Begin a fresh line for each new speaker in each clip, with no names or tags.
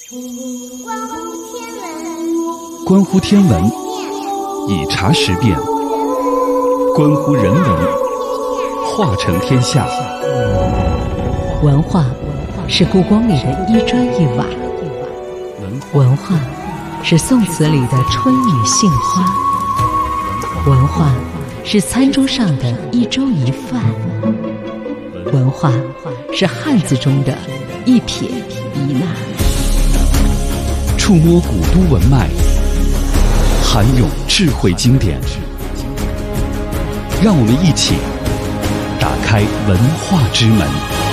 关乎天文，以察时变；关乎人文，化成天下。
文化是故宫里的一砖一瓦，文化是宋词里的春雨杏花，文化是餐桌上的一粥一饭，文化是汉字中的一撇一捺。
触摸古都文脉，涵咏智慧经典，让我们一起打开文化之门。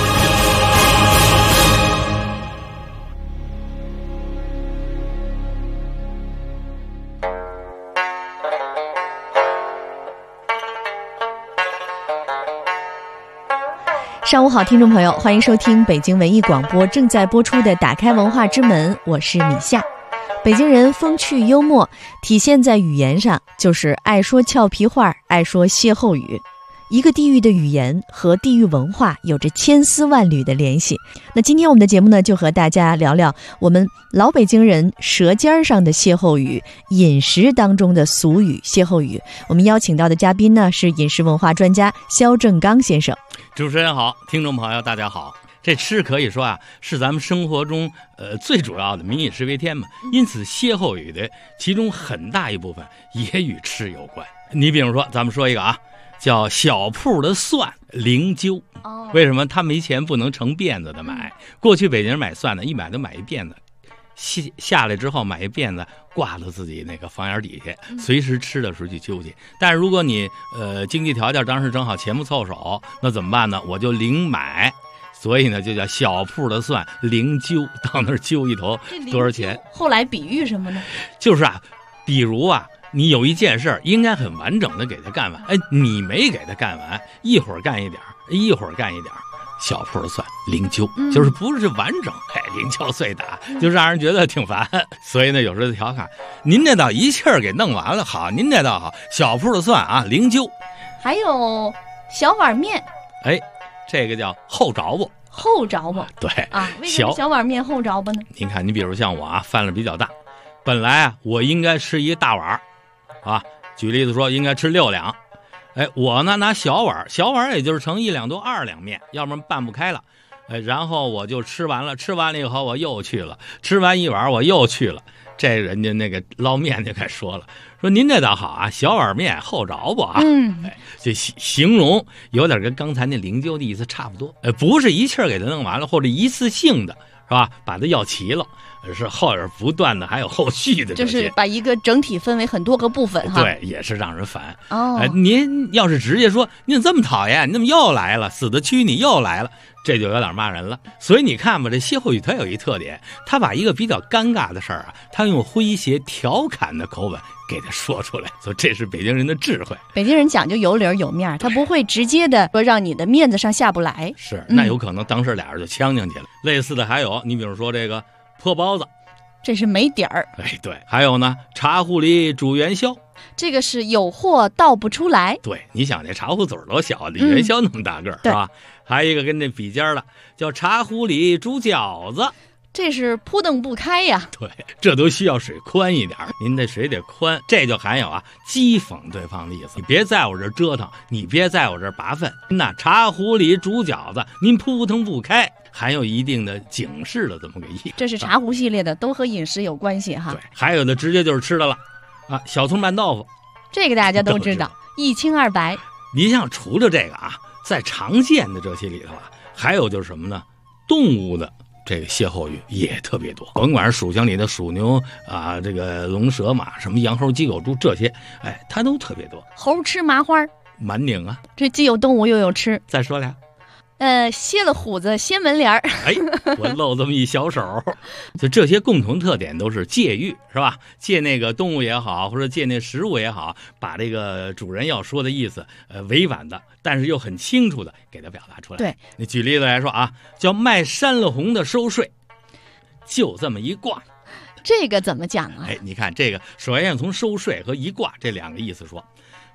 上午好，听众朋友，欢迎收听北京文艺广播正在播出的《打开文化之门》，我是米夏。北京人风趣幽默，体现在语言上，就是爱说俏皮话，爱说歇后语。一个地域的语言和地域文化有着千丝万缕的联系。那今天我们的节目呢，就和大家聊聊我们老北京人舌尖上的歇后语，饮食当中的俗语歇后语。我们邀请到的嘉宾呢，是饮食文化专家肖正刚先生。
主持人好，听众朋友大家好。这吃可以说啊，是咱们生活中最主要的民以食为天嘛，因此歇后语的其中很大一部分也与吃有关。你比如说，咱们说一个啊，叫小铺的蒜零揪。为什么他没钱不能成辫子的买？过去北京人买蒜呢，一买都买一辫子，下来之后买一辫子挂到自己那个房檐底下，随时吃的时候去揪去。但是如果你经济条件当时正好钱不凑手，那怎么办呢？我就零买。所以呢，就叫小铺的蒜零揪，到那儿揪一头多少钱？
后来比喻什么呢？
就是啊，比如啊，你有一件事应该很完整的给他干完，你没给他干完，一会儿干一点，一会儿干一点，小铺的蒜零揪，就是不是完整，零敲碎打，就让人觉得挺烦。所以呢，有时候调侃您这道一气儿给弄完了，好，您这道好，小铺的蒜啊零揪。
还有小碗面，
这个叫后着不。
后着不，
对
啊，为什么小碗面后着不呢？
您看，你比如像我啊，饭量比较大，本来啊我应该吃一大碗啊，举例子说应该吃6两，我呢拿小碗也就是盛1两多2两面，要不然拌不开了，然后我就吃完了以后我又去了，吃完一碗我又去了，这人家那个捞面就该说了，说您这倒好啊，小碗面后着不啊？这形容有点跟刚才那零揪的意思差不多，不是一气儿给它弄完了，或者一次性的是吧？把它要齐了，是后边不断的还有后续的，
就是把一个整体分为很多个部分哈。
对，也是让人烦。您要是直接说您怎么讨厌，你怎么又来了，死的蛆你又来了，这就有点骂人了。所以你看吧，这歇后语它有一特点，它把一个比较尴尬的事儿啊，它用诙谐调侃的口吻给它说出来，所以这是北京人的智慧。
北京人讲究有理有面，他不会直接的说让你的面子上下不来。
是，那有可能当时俩人就呛进去了。类似的还有，你比如说这个破包子，
这是没底儿。
对，还有呢，茶壶里煮元宵，
这个是有货倒不出来。
对，你想这茶壶嘴多小，这元宵那么大个儿，是吧？还有一个跟这比尖了，叫茶壶里煮饺子，
这是扑腾不开呀。
对，这都需要水宽一点，您这水得宽，这就含有啊讥讽对方的意思。你别在我这折腾，你别在我这拔粪。那茶壶里煮饺子，您扑腾不开，含有一定的警示的这么个意思。
这是茶壶系列的，都和饮食有关系哈。
对，还有的直接就是吃的了啊，小葱拌豆腐，这
个大家都知道，一清二白。
你像除了这个啊，在常见的这些里头啊，还有就是什么呢？动物的这个歇后语也特别多，甭管是属相里的属牛啊，这个龙蛇马，什么羊猴鸡狗猪这些，它都特别多。
猴吃麻花，
满拧啊，
这既有动物又有吃。
再说俩，
歇了虎子掀门帘儿。
我露这么一小手，就这些共同特点都是借喻，是吧？借那个动物也好，或者借那食物也好，把这个主人要说的意思，委婉的，但是又很清楚的给它表达出来。
对，
你举例子来说啊，叫卖山了红的收税，就这么一卦。
这个怎么讲啊？
你看这个，首先从收税和一卦这两个意思说。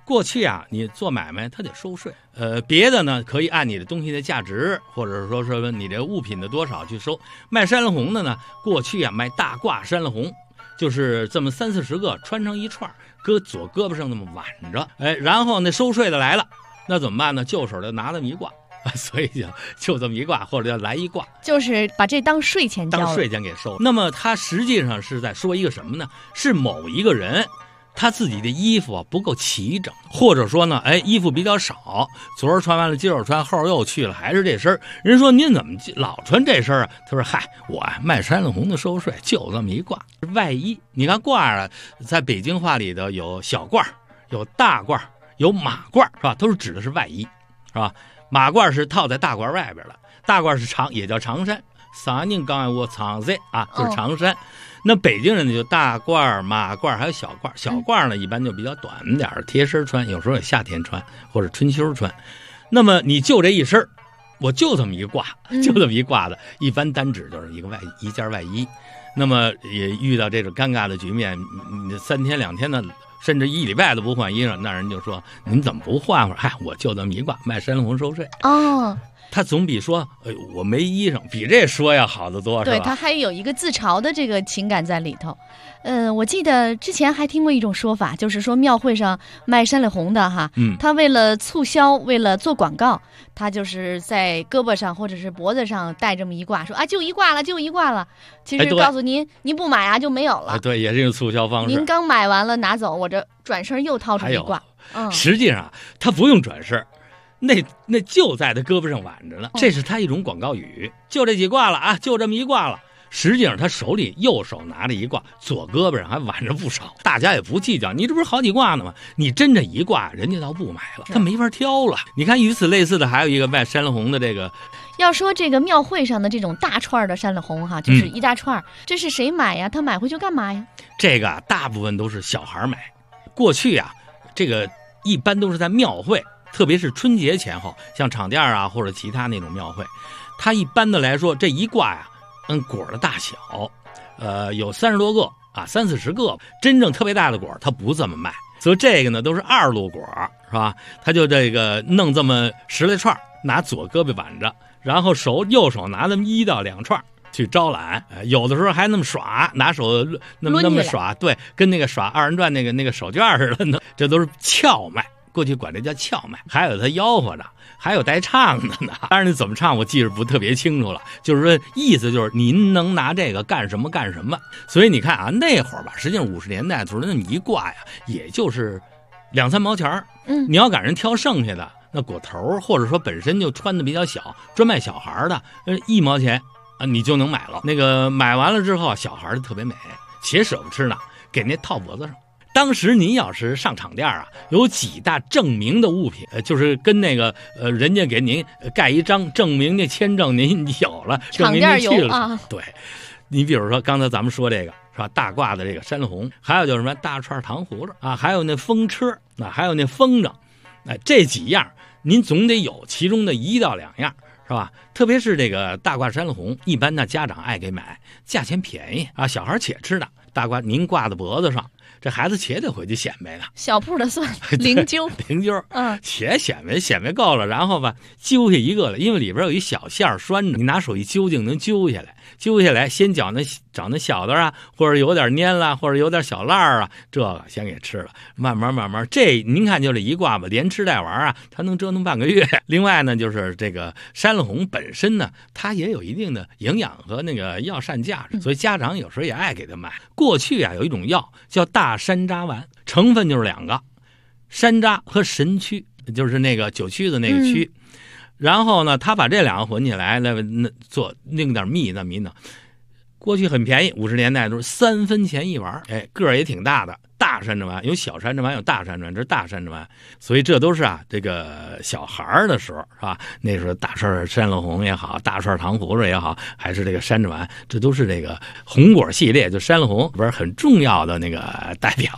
过去啊，你做买卖他得收税，别的呢可以按你的东西的价值，或者说你这物品的多少去收。卖山了红的呢，过去啊卖大褂山了红，就是这么30-40个穿成一串，搁左胳膊上那么挽着，然后那收税的来了，那怎么办呢？就手就拿这么一挂。所以就这么一挂，或者叫来一挂，
就是把这当税钱交了，
当税钱给收。那么他实际上是在说一个什么呢？是某一个人他自己的衣服不够齐整，或者说呢，衣服比较少，昨儿穿完了，今儿穿，后儿又去了，还是这身。人说您怎么老穿这身啊？他说嗨，我卖山了红的收税，就这么一褂外衣。你看褂啊，在北京话里头有小褂，有大褂，有马褂，是吧？都是指的是外衣，是吧？马褂是套在大褂外边的，大褂是长，也叫长衫。三年刚我长衫啊，就是长衫。那北京人呢，就大褂、马褂还有小褂。小褂呢，一般就比较短点儿，贴身穿，有时候也夏天穿或者春秋穿。那么你就这一身，我就这么一挂，就这么一挂的，一般单指就是一件外衣。那么也遇到这种尴尬的局面，3天2天的。甚至1礼拜都不换衣裳，那人就说您怎么不换会儿？嗨，我就这么一挂，卖山了红收税。
哦，
他总比说我没衣裳比这说要好得多，是吧？
对，他还有一个自嘲的这个情感在里头。我记得之前还听过一种说法，就是说庙会上卖山里红的哈，他为了促销，为了做广告，他就是在胳膊上或者是脖子上戴这么一挂，说啊就一挂了，就一挂了。其实告诉您，您不买啊就没有了。
对，也是一个促销方式。
您刚买完了拿走，我这转身又掏出一挂。
实际上他不用转身。那就在他胳膊上挽着呢，这是他一种广告语，就这几挂了啊，就这么一挂了。实际上他手里右手拿着一挂，左胳膊上还挽着不少，大家也不计较，你这不是好几挂呢吗？你真这一挂，人家倒不买了，他没法挑了。你看与此类似的还有一个卖山了红的这个，
要说这个庙会上的这种大串的山了红哈，就是一大串，这是谁买呀？他买回去干嘛呀？
这个大部分都是小孩买。过去啊，这个一般都是在庙会，特别是春节前后，像场店啊或者其他那种庙会，它一般的来说这一挂呀，按果的大小，有30多个啊，30-40个，真正特别大的果它不这么卖，所以这个呢都是2路果，是吧？他就这个弄这么10来串，拿左胳膊挽着，然后右手拿那么1到2串去招揽，有的时候还那么耍，拿手那么耍，对，跟那个耍2人转那个手绢似的呢，这都是俏卖。过去管这叫俏卖，还有他吆喝着，还有带唱的呢。当然你怎么唱我记着不特别清楚了，就是说意思就是您能拿这个干什么干什么。所以你看啊，那会儿吧，实际上50年代的时候那么一挂呀，也就是2-3毛钱。你要赶人挑剩下的那果头，或者说本身就穿的比较小，专卖小孩的，1毛钱啊你就能买了。那个买完了之后，小孩的特别美，且舍不吃呢，给那套脖子上。当时您要是上场店啊，有几大证明的物品，就是跟那个人家给您盖一张证明那签证您有了，证明您去了啊。对，你比如说刚才咱们说这个是吧，大褂的这个山了红，还有就是什么大串糖葫芦啊，还有那风车啊，还有那风筝，这几样您总得有其中的1到2样。是吧？特别是这个大褂山了红，一般呢家长爱给买，价钱便宜啊，小孩且吃的。大褂您挂在脖子上，这孩子且得回去显摆呢。
小铺的算零揪，
且显摆够了，然后吧揪下一个来，因为里边有一小线拴着，你拿手一揪就能揪下来，先找那小的啊，或者有点蔫了，或者有点小烂啊，这个先给吃了，慢慢，这您看就这一挂吧，连吃带玩啊，它能折腾半个月。另外呢，就是这个山了红本身呢，它也有一定的营养和那个药膳价值，所以家长有时候也爱给他买。过去啊，有一种药叫大山楂丸，成分就是2个，山楂和神曲，就是那个酒曲的那个曲。然后呢，他把这2个混起来，做弄点蜜那么一弄。过去很便宜，50年代都是3分钱一丸，个儿也挺大的，大山楂丸，有小山楂丸，有大山楂丸，这是大山楂丸，所以这都是啊，这个小孩的时候是吧？那时候大串山了红也好，大串糖葫芦也好，还是这个山楂丸，这都是这个红果系列，就山了红不是很重要的那个代表。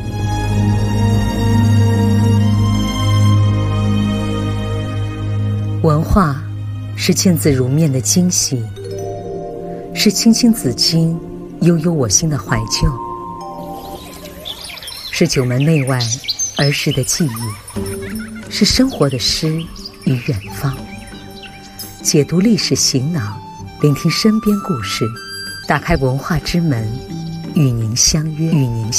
文化是见字如面的惊喜，是青青子衿、悠悠我心的怀旧，是九门内外儿时的记忆，是生活的诗与远方。解读历史行囊，聆听身边故事，打开文化之门，与您相约。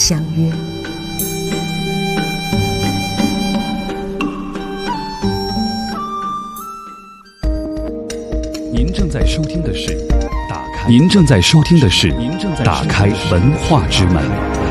您正在收听的是打开文化之门。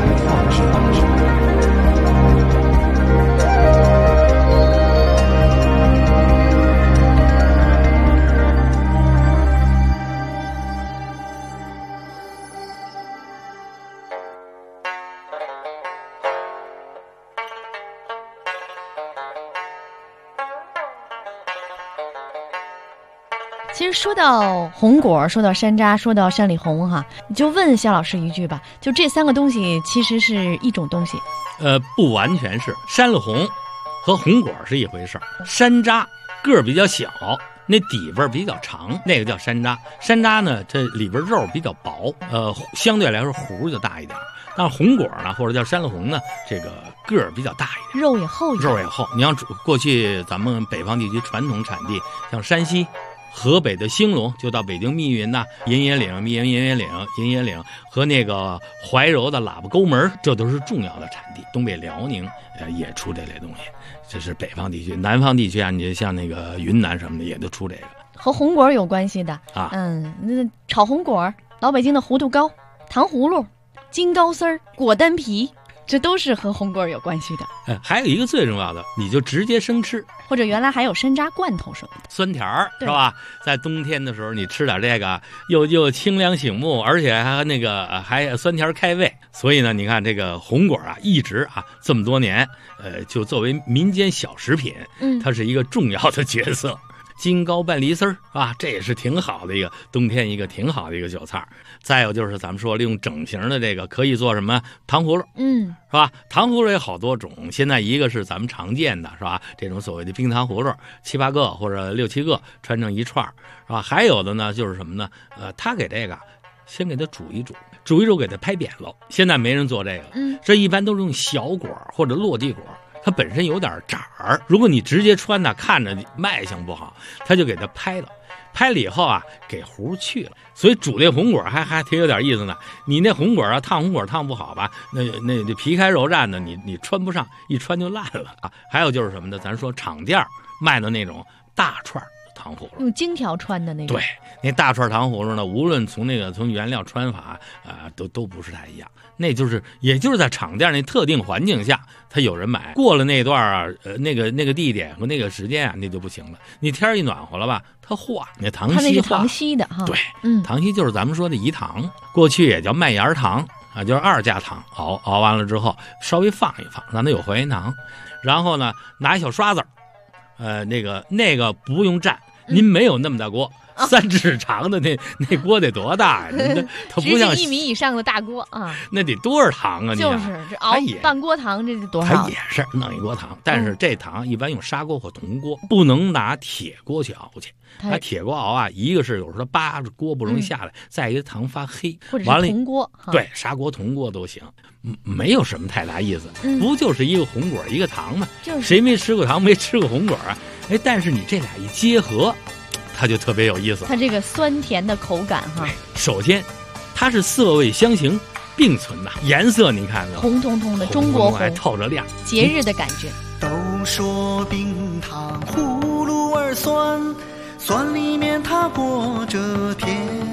其实说到红果，说到山楂，说到山里红哈，你就问夏老师一句吧，就这三个东西其实是一种东西？
不完全是，山里红和红果是一回事儿。山楂个儿比较小，那底味比较长，那个叫山楂。山楂呢，这里边肉比较薄，相对来说核就大一点。但是红果呢，或者叫山里红呢，这个个儿比较大一点，
肉也厚一点。
肉也厚。你像过去咱们北方地区传统产地，像山西、河北的兴隆，就到北京密云呐、银野岭和那个怀柔的喇叭沟门，这都是重要的产地。东北辽宁也出这类东西，这是北方地区。南方地区啊，你像那个云南什么的也都出这个，
和红果有关系的
啊。
那炒红果，老北京的糊涂糕、糖葫芦、金糕丝儿、果丹皮，这都是和红果有关系的。
还有一个最重要的，你就直接生吃，
或者原来还有山楂罐头什么的，
酸甜儿是吧？在冬天的时候，你吃点这个，又清凉醒目，而且还酸甜开胃。所以呢，你看这个红果啊，一直啊这么多年，就作为民间小食品，它是一个重要的角色。金糕拌梨丝儿啊，这也是挺好的一个冬天一个挺好的一个酒菜。再有就是咱们说利用整形的这个可以做什么糖葫芦，是吧？糖葫芦有好多种，现在一个是咱们常见的，是吧？这种所谓的冰糖葫芦，7、8个或者6、7个穿成一串，是吧？还有的呢就是什么呢？他给这个先给它煮一煮给它拍扁了。现在没人做这个，这一般都是用小果或者落地果。它本身有点褶儿，如果你直接穿呢，看着卖相不好，他就给它拍了以后啊，给核去了。所以煮这红果还挺有点意思呢。你那红果啊，烫红果烫不好吧，那皮开肉绽的，你穿不上，一穿就烂了啊。还有就是什么呢？咱说厂店卖的那种大串糖葫芦，
用荆条穿的那种。
对，那大串糖葫芦呢，无论从原料穿法都不是太一样。那就是也就是在厂店那特定环境下，他有人买。过了那段那个地点和那个时间啊，那就不行了。你天一暖和了吧，它化，那糖稀化。它那是
糖稀的哈。
对，糖稀就是咱们说的饴糖，过去也叫麦芽糖啊，就是2价糖，熬完了之后稍微放一放，让它有还原糖。然后呢，拿一小刷子，那个不用蘸，您没有那么大锅。3指长的那锅得多大呀？它不像
1米以上的大锅啊，
那得多少糖啊？
就是这熬半锅糖，这是多少？
它也是弄一锅糖，但是这糖一般用砂锅或铜锅，不能拿铁锅去熬去。拿铁锅熬啊，一个是有时候扒着锅不容易下来，再一个糖发黑。
或者是铜锅，
对，砂锅、铜锅都行，没有什么太大意思，不就是一个红果一个糖吗？谁没吃过糖，没吃过红果啊？但是你这俩一结合，它就特别有意思，
它这个酸甜的口感哈。
首先，它是色味相形并存的，颜色你看看，
红彤彤的中国红，
还透着亮，
节日的感觉。
都说冰糖葫芦儿酸，酸里面它裹着甜。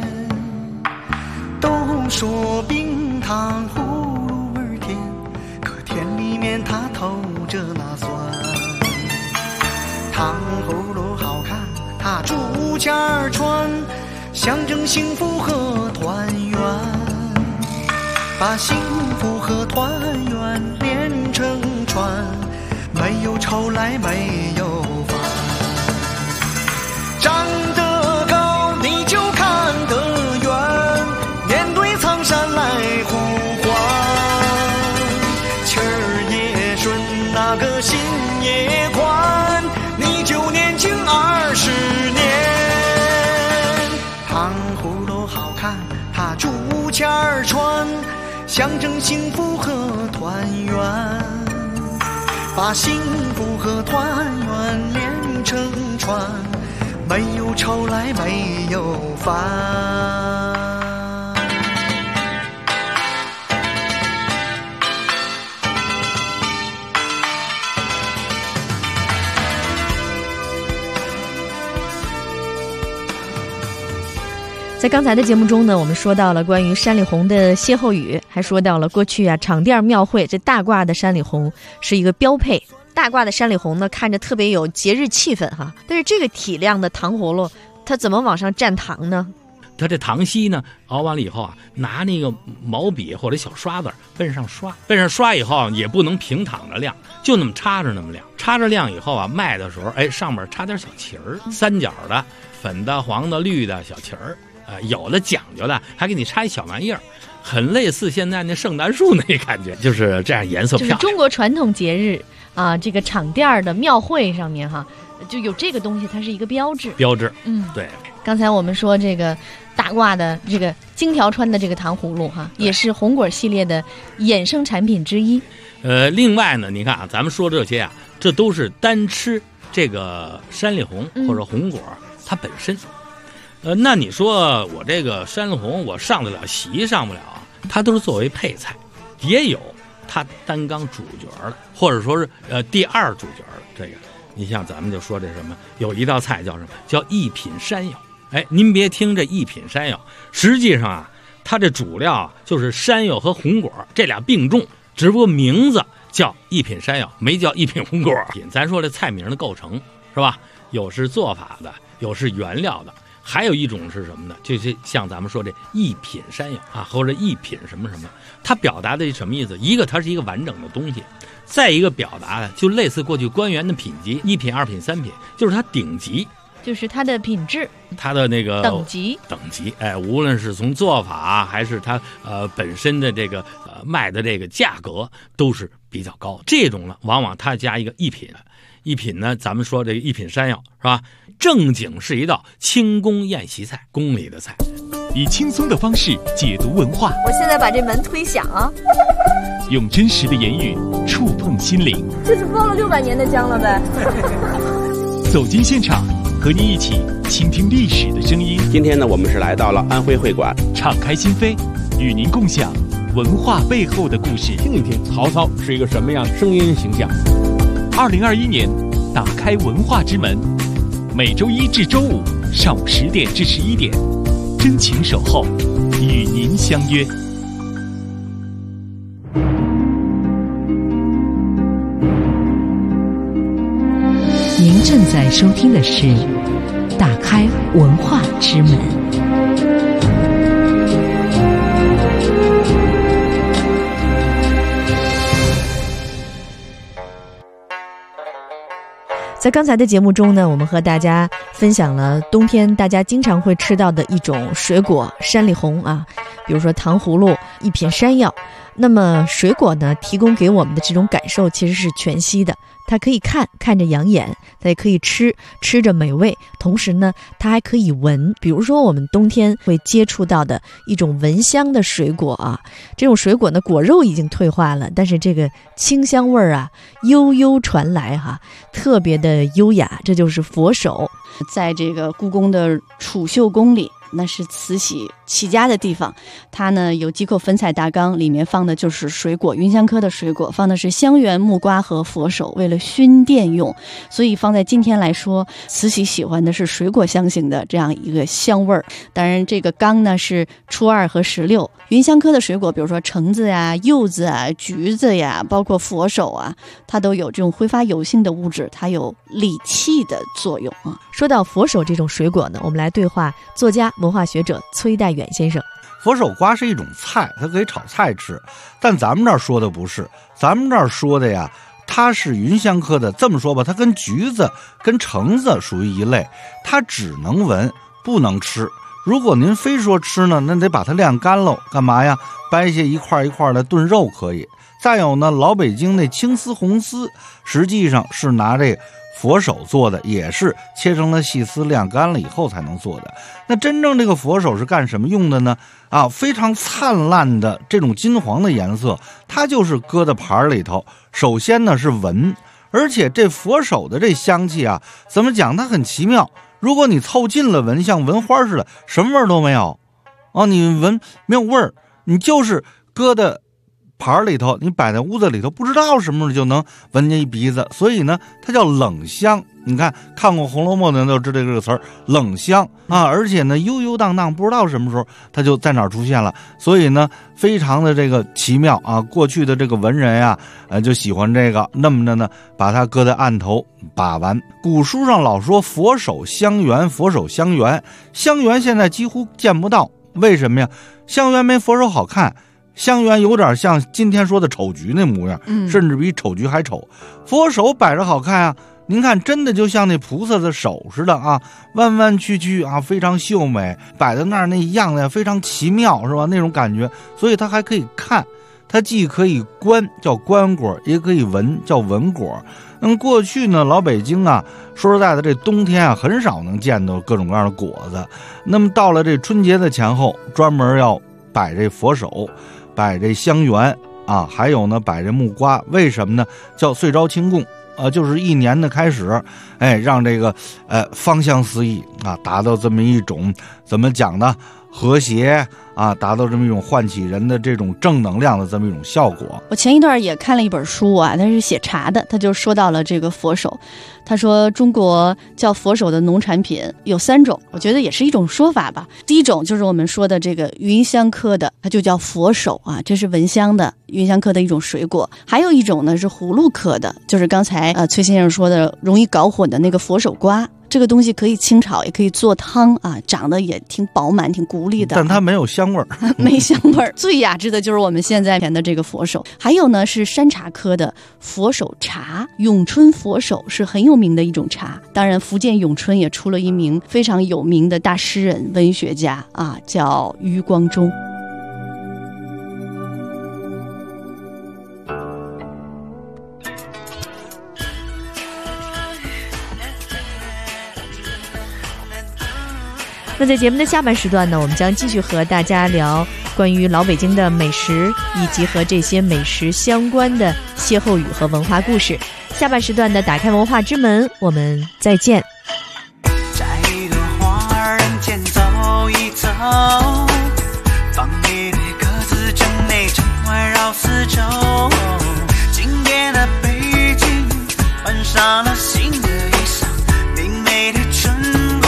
都说冰糖葫芦儿甜，可甜里面它透着那酸。糖葫芦好看，它竹签儿穿，象征幸福和团圆，把幸福和团圆连成串，没有愁来没有烦。长得高你就看得远，面对苍山来呼唤，气儿也顺那个心也宽，你就年轻20年。糖葫芦好看，它竹签儿穿，象征幸福和团圆， 把幸福和团圆连成串，没有愁来没有烦。
在刚才的节目中呢，我们说到了关于山里红的歇后语，还说到了过去啊场店庙会这大挂的山里红是一个标配。大挂的山里红呢，看着特别有节日气氛哈。但是这个体量的糖葫芦，它怎么往上蘸糖呢？
它这糖稀呢，熬完了以后啊，拿那个毛笔或者小刷子奔上刷以后啊，也不能平躺着晾，就那么插着那么晾。插着晾以后啊，卖的时候，哎，上面插点小旗儿，三角的、粉的、黄的、绿的小旗儿。有的讲究的还给你插一小玩意儿，很类似现在那圣诞树那感觉，就是这样颜色漂亮。
就是中国传统节日啊，这个场店的庙会上面哈，就有这个东西，它是一个标志。
对。
刚才我们说这个大挂的这个金条川的这个糖葫芦哈，也是红果系列的衍生产品之一。
另外呢，你看啊，咱们说这些啊，这都是单吃这个山里红或者红果它本身。那你说我这个山里红我上得了席上不了啊？它都是作为配菜，也有它担纲主角的，或者说是第二主角的。这个你像咱们就说这什么，有一道菜叫什么？叫一品山药。哎，您别听这一品山药，实际上啊，它这主料啊就是山药和红果这俩并重，只不过名字叫一品山药，没叫一品红果。咱说这菜名的构成是吧？有是做法的，有是原料的。还有一种是什么呢？就是像咱们说这一品山药啊，或者一品什么什么，它表达的什么意思？一个它是一个完整的东西，再一个表达的就类似过去官员的品级，一品、二品、三品，就是它顶级，
就是它的品质，
它的那个
等级。
哎，无论是从做法还是它本身的这个卖的这个价格都是比较高。这种呢，往往它加一个一品。一品呢，咱们说这个一品山药是吧？正经是一道清宫宴席菜，宫里的菜，
以轻松的方式解读文化。
我现在把这门推响啊，
用真实的言语触碰心灵。
这是包了600年的姜了呗。
走进现场，和你一起倾听历史的声音。
今天呢，我们是来到了安徽会馆，
敞开心扉，与您共享文化背后的故事。
听一听曹操是一个什么样的声音形象。
2021年，打开文化之门，每周1至周5上午10点至11点，真情守候，与您相约。
您正在收听的是《打开文化之门》。
在刚才的节目中呢，我们和大家分享了冬天大家经常会吃到的一种水果山里红啊，比如说糖葫芦、一品山药。那么水果呢，提供给我们的这种感受其实是全息的，它可以看着养眼，它也可以吃着美味，同时呢它还可以闻。比如说我们冬天会接触到的一种闻香的水果啊，这种水果呢果肉已经退化了，但是这个清香味儿啊悠悠传来哈，特别的优雅。这就是佛手。
在这个故宫的储秀宫里，那是慈禧起家的地方，它呢有几口粉彩大缸，里面放的就是水果，芸香科的水果，放的是香橼、木瓜和佛手，为了熏殿用，所以放在今天来说，慈禧喜欢的是水果香型的这样一个香味儿。当然这个缸呢是初2和16，芸香科的水果，比如说橙子呀、柚子啊、橘子呀，包括佛手啊，它都有这种挥发油性的物质，它有理气的作用啊。
说到佛手这种水果呢，我们来对话作家、文化学者崔代远先生。
佛手瓜是一种菜，它可以炒菜吃，但咱们这儿说的不是，咱们这儿说的呀，它是芸香科的。这么说吧，它跟橘子、跟橙子属于一类，它只能闻，不能吃。如果您非说吃呢，那得把它晾干喽。干嘛呀？掰下一块一块的炖肉可以。再有呢，老北京那青丝红丝，实际上是拿这佛手做的，也是切成了细丝，晾干了以后才能做的。那真正这个佛手是干什么用的呢？啊，非常灿烂的这种金黄的颜色，它就是搁在盘里头。首先呢是闻， 而且这佛手的这香气啊，怎么讲，它很奇妙。如果你凑近了闻，像闻花似的，什么味儿都没有啊，你闻没有味儿，你就是搁在盘里头，你摆在屋子里头，不知道什么时候就能闻见一鼻子，所以呢，它叫冷香。你看过《红楼梦》的人都知道这个词儿，冷香啊，而且呢，悠悠荡荡，不知道什么时候它就在哪儿出现了，所以呢，非常的这个奇妙啊。过去的这个文人呀，就喜欢这个，那么的呢，把它搁在案头把玩。古书上老说佛手香橼，佛手香橼，香橼现在几乎见不到，为什么呀？香橼没佛手好看。香橼有点像今天说的丑橘那模样，甚至比丑橘还丑。佛手摆着好看啊，您看真的就像那菩萨的手似的啊，弯弯曲曲啊，非常秀美，摆在那儿那样子非常奇妙，是吧？那种感觉，所以它还可以看，它既可以观叫观果，也可以闻叫闻果。过去呢，老北京啊，说实在的，这冬天啊很少能见到各种各样的果子。那么到了这春节的前后，专门要摆这佛手，摆这香橼啊，还有呢摆这木瓜，为什么呢？叫岁朝清供就是一年的开始，让这个芳香四溢啊，达到这么一种怎么讲呢？和谐啊，达到这么一种唤起人的这种正能量的这么一种效果。
我前一段也看了一本书啊，它是写茶的，他就说到了这个佛手。他说中国叫佛手的农产品有3种，我觉得也是一种说法吧。第一种就是我们说的这个芸香科的，它就叫佛手啊，这是闻香的芸香科的一种水果。还有一种呢是葫芦科的，就是刚才崔先生说的容易搞混的那个佛手瓜。这个东西可以清炒，也可以做汤啊，长得也挺饱满、挺鼓励的，
但它没有香味儿，
没香味儿。最雅致的就是我们现在填的这个佛手。还有呢是山茶科的佛手茶，永春佛手是很有名的一种茶。当然，福建永春也出了一名非常有名的大诗人、文学家啊，叫余光中。
那在节目的下半时段呢，我们将继续和大家聊关于老北京的美食，以及和这些美食相关的歇后语和文化故事。下半时段的打开文化之门，我们再见。
摘一朵花，人间走一走，放一对鸽子，城内城外绕四周。今天的北京换上了新的衣裳，明媚的春光。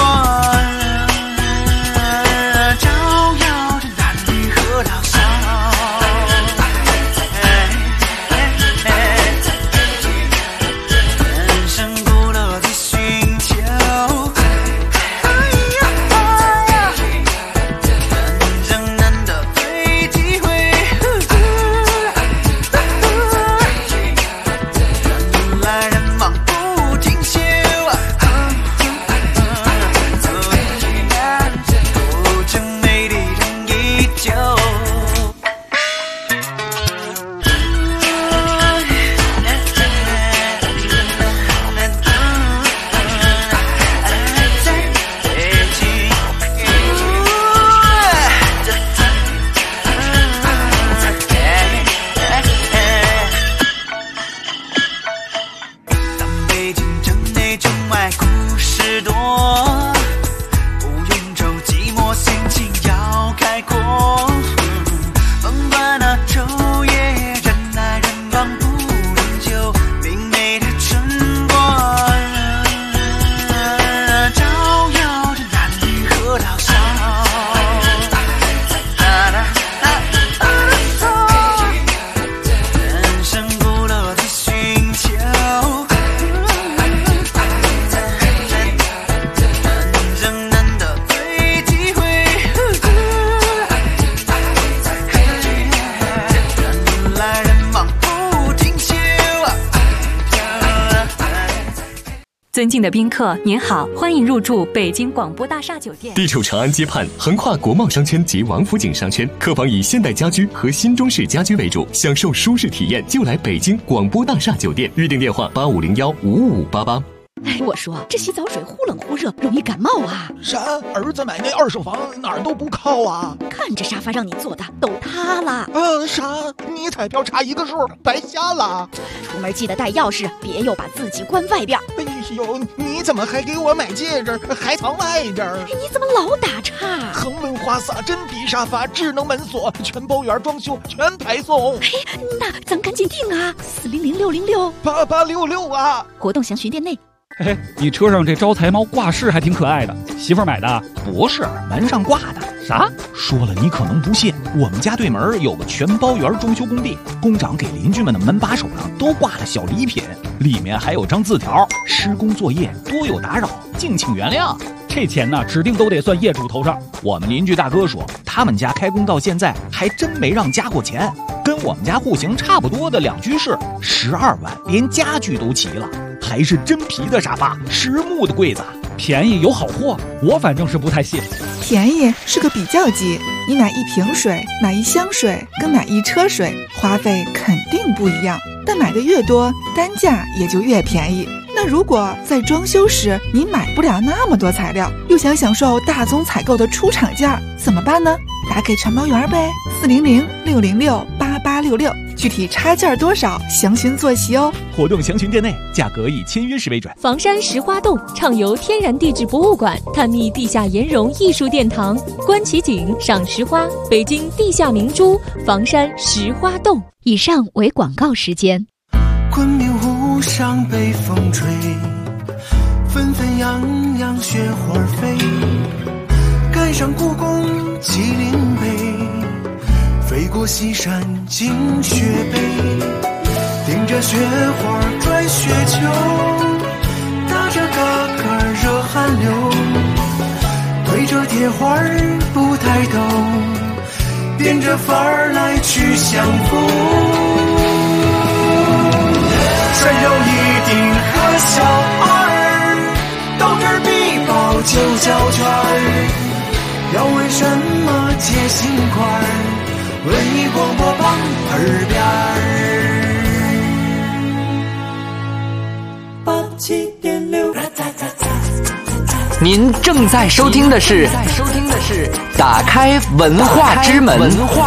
尊敬的宾客，您好，欢迎入住北京广播大厦酒店。
地处长安街畔，横跨国贸商圈及王府井商圈，客房以现代家居和新中式家居为主，享受舒适体验就来北京广播大厦酒店。预订电话：8501-55588。
哎，我说这洗澡水忽冷忽热，容易感冒啊。
啥？儿子买那二手房哪儿都不靠啊！
看这沙发让你坐的都塌了。
啥？你彩票差一个数，白瞎了。
出门记得带钥匙，别又把自己关外边。
哎呦，你怎么还给我买戒指，还藏外边？
你怎么老打岔？
恒润花洒、真皮沙发、智能门锁、全包圆装修，全排送。
哎，那咱赶紧订啊！400-666-8866
啊！
活动详询店内。
哎，你车上这招财猫挂饰还挺可爱的，媳妇儿买的？
不是，门上挂的。
啥？
说了你可能不信，我们家对门有个全包圆装修工地，工长给邻居们的门把手上都挂了小礼品，里面还有张字条：施工作业多有打扰，敬请原谅。
这钱呢，指定都得算业主头上。
我们邻居大哥说，他们家开工到现在还真没让加过钱，跟我们家户型差不多的2居室，12万，连家具都齐了，还是真皮的沙发，实木的柜子，
便宜有好货，我反正是不太信。
便宜是个比较级，你买1瓶水、买1箱水跟买1车水，花费肯定不一样，但买的越多，单价也就越便宜。那如果在装修时你买不了那么多材料，又想享受大宗采购的出厂价，怎么办呢？打给全包圆呗，400-666-8866，具体差价多少，详询坐席哦。
活动详询店内，价格以签约时为准。
房山石花洞畅游天然地质博物馆，探秘地下岩溶艺术殿堂，观奇景，赏石花，北京地下明珠房山石花洞。以上为广告时间。
昆明湖上北风吹，纷纷扬扬雪花飞，赶上故宫麒麟碑，飞过西山进雪北，顶着雪花转雪球，打着嘎嘎热汗流，对着铁花不抬头，变着法儿来去相逢。山有一定和小二，到这儿必报9角圈儿，要问什么接心块儿，文艺广播榜耳边儿87.6。
您正在收听的是打开文化之门。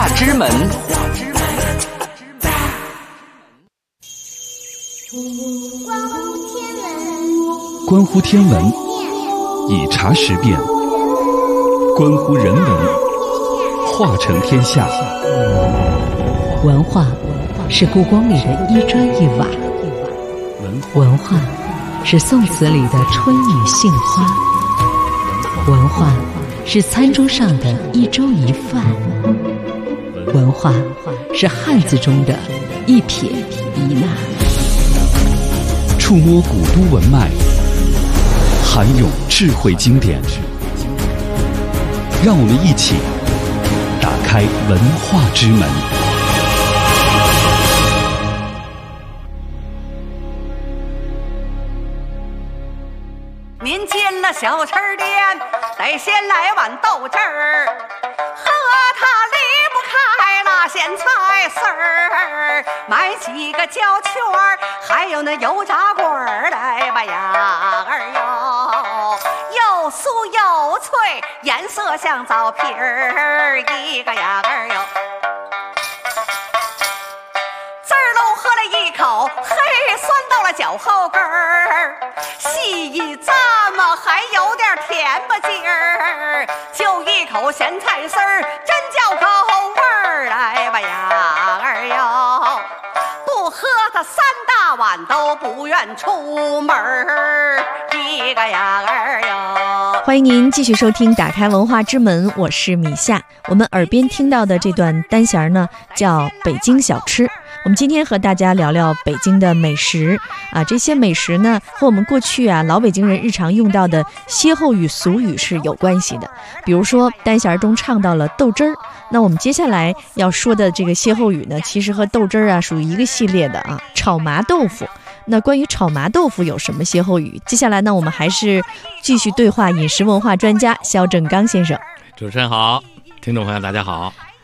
关乎天文，以察时变；关乎人文，化成天下。
文化是故宫里的一砖一瓦，文化是宋词里的春雨杏花，文化是餐桌上的一粥一饭，文化是汉字中的一撇一捺。
触摸古都文脉，涵咏智慧经典，让我们一起打开文化之门。
民间的小吃店得先来碗豆汁儿，和它离不开那咸菜丝儿，买几个焦圈儿，还有那油炸棍儿，来吧呀儿哟，又酥又脆，颜色像枣皮儿，一个呀儿哟。滋儿喽喝了一口，嘿，酸到了脚后跟儿，细一咂摸还有点甜吧劲儿，就一口咸菜丝儿，真叫够味儿，来吧呀儿哟，不喝它3大碗都不愿出门儿，一个呀儿哟。
欢迎您继续收听打开文化之门，我是米夏。我们耳边听到的这段单弦呢，叫北京小吃。我们今天和大家聊聊北京的美食啊，这些美食呢和我们过去老北京人日常用到的歇后语俗语是有关系的。比如说单弦中唱到了豆汁儿，那我们接下来要说的这个歇后语呢，其实和豆汁儿属于一个系列的炒麻豆腐。那关于炒麻豆腐有什么歇后语？接下来呢，我们还是继续对话饮食文化专家肖正刚先生。
主持人好，听众朋友大家好。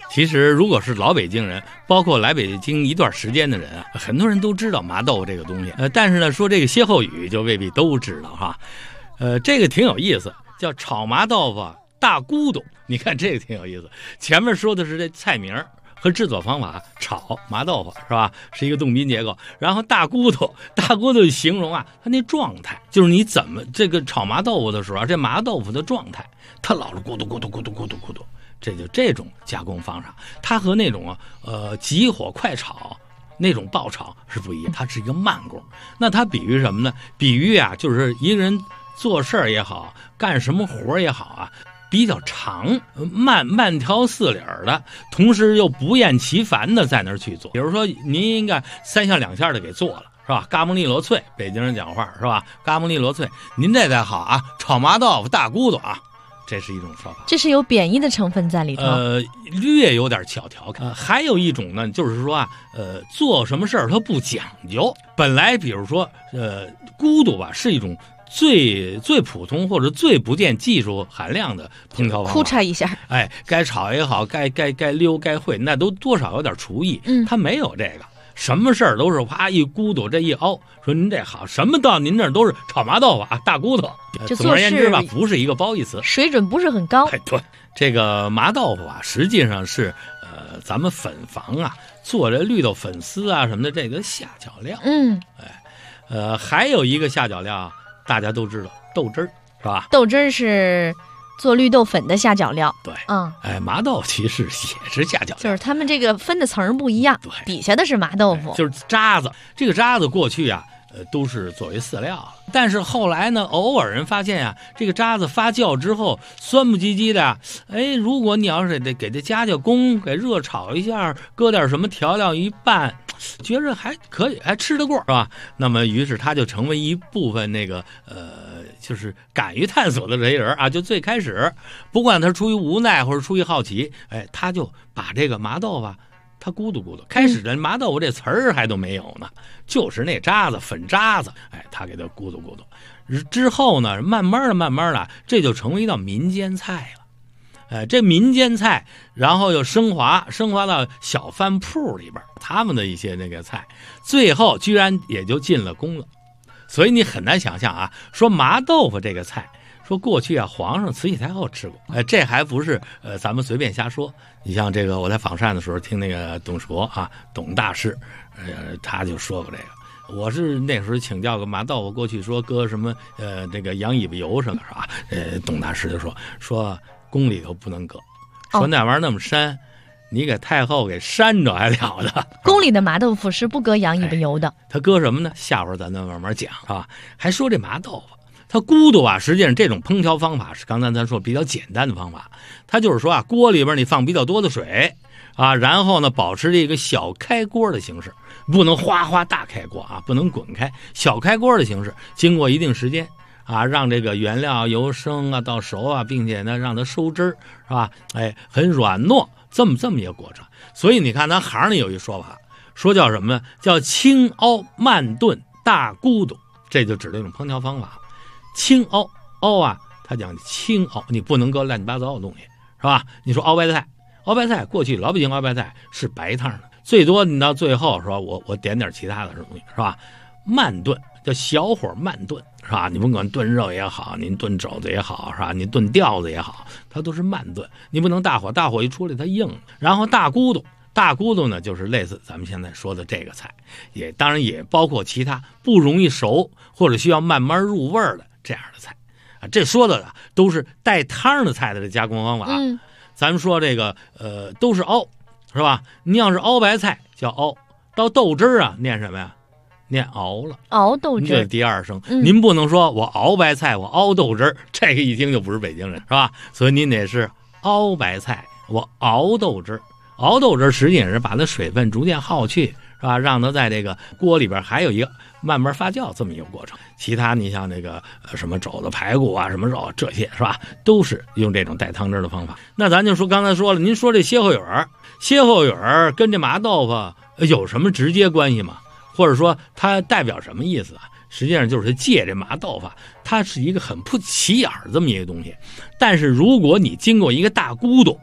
其实如果是老北京人，包括来北京一段时间的人啊，很多人都知道麻豆腐这个东西。但是呢，说这个歇后语就未必都知道哈。这个挺有意思，叫炒麻豆腐大咕嘟。你看这个挺有意思，前面说的是这菜名和制作方法，炒麻豆腐是吧？是一个动宾结构。然后大咕嘟形容啊，它那状态，就是你怎么这个炒麻豆腐的时候啊，这麻豆腐的状态，它老是咕嘟咕嘟咕嘟咕嘟咕嘟，这种加工方法，它和那种急火快炒那种爆炒是不一样，它是一个慢工。那它比喻什么呢？比喻啊，就是一个人做事儿也好，干什么活也好啊，比较长，慢条斯理的，同时又不厌其烦的在那儿去做。比如说，您应该三下两下的给做了，是吧？嘎嘣利落脆，北京人讲话是吧？嘎嘣利落脆，您这再好啊，炒麻豆腐大咕嘟啊，这是一种说法。
这是有贬义的成分在里头。
略有点小调侃。还有一种呢，就是说啊，做什么事儿它不讲究。本来比如说，咕嘟吧，是一种最普通或者最不见技术含量的烹调方法，
哭嚓一下，
哎，该炒也好，该溜该烩，那都多少有点厨艺。他没有这个，什么事儿都是啪一咕嘟，这一凹，说您这好，什么到您这儿都是炒麻豆腐啊，大咕嘟。总而言之吧，不是一个褒义词，
水准不是很高。
哎，对，这个麻豆腐啊，实际上是咱们粉房啊做这绿豆粉丝啊什么的这个下脚料。还有一个下脚料。大家都知道豆汁儿是吧？豆汁儿是做绿豆粉的下脚料。对，麻豆其实也是下脚料，
就是他们这个分的层不一样。对，底下的是麻豆腐，
就是渣子。这个渣子过去啊，都是作为饲料了。但是后来呢，偶尔人发现啊，这个渣子发酵之后酸不唧唧的，哎，如果你要是得给它加工，给热炒一下，搁点什么调料一拌。觉着还可以，还吃得过，是吧？那么，于是他就成为一部分那个就是敢于探索的这些人啊。就最开始，不管他是出于无奈或者出于好奇，哎，他就把这个麻豆腐，他咕嘟咕嘟。开始的麻豆腐这词儿还都没有呢，就是那渣子粉渣子，哎，他给他咕嘟咕嘟。之后呢，慢慢的，这就成为一道民间菜了。这民间菜，然后又升华到小饭铺里边，他们的一些那个菜，最后居然也就进了宫了。所以你很难想象啊，说麻豆腐这个菜，说过去啊，皇上、慈禧太后吃过，这还不是咱们随便瞎说。你像这个，我在访善的时候听那个董世国啊，董大师，他就说过这个。我是那时候请教个麻豆腐，过去说搁什么这个羊尾巴油什么是吧？董大师就说。宫里头不能搁，说那玩意儿那么膻，你给太后给扇着还了得。
宫里的麻豆腐是不搁羊尾巴油的，
他搁什么呢？下回咱慢慢讲啊。还说这麻豆腐，它咕嘟啊，实际上这种烹调方法是刚才咱说比较简单的方法，它就是说啊，锅里边你放比较多的水啊，然后呢保持这个小开锅的形式，不能哗大开锅啊，不能滚开，小开锅的形式，经过一定时间。啊，让这个原料由生啊到熟啊，并且呢让它收汁儿，是吧？哎，很软糯，这么一个过程。所以你看，咱行里有一说法，说叫什么呢？叫轻熬慢炖大咕嘟，这就指这种烹调方法。轻熬啊，它讲轻熬，你不能搁乱七八糟的东西，是吧？你说熬白菜，过去老北京熬白菜是白汤的，最多你到最后说我点点其他的东西，是吧？慢炖叫小火慢炖。是吧？你甭管炖肉也好，您炖肘子也好，是吧？你炖吊子也好，它都是慢炖，你不能大火一出来它硬。然后大咕嘟呢，就是类似咱们现在说的这个菜，当然也包括其他不容易熟或者需要慢慢入味的这样的菜啊。这说的都是带汤的菜的这加工方法。咱们说这个都是熬，是吧？你要是熬白菜叫熬，到豆汁儿啊念什么呀？念熬了，
熬豆汁，
这是第二声。您不能说我熬白菜，我熬豆汁，这个一听就不是北京人，是吧？所以您得是熬白菜，我熬豆汁。熬豆汁实际上是把它水分逐渐耗去，是吧？让它在这个锅里边还有一个慢慢发酵这么一个过程。其他你像那个什么肘子、排骨啊，什么肉这些，是吧？都是用这种带汤汁的方法。那咱就说刚才说了，您说这歇后语跟这麻豆腐有什么直接关系吗？或者说它代表什么意思啊？实际上就是借这麻豆腐，它是一个很不起眼这么一个东西。但是如果你经过一个大咕嘟，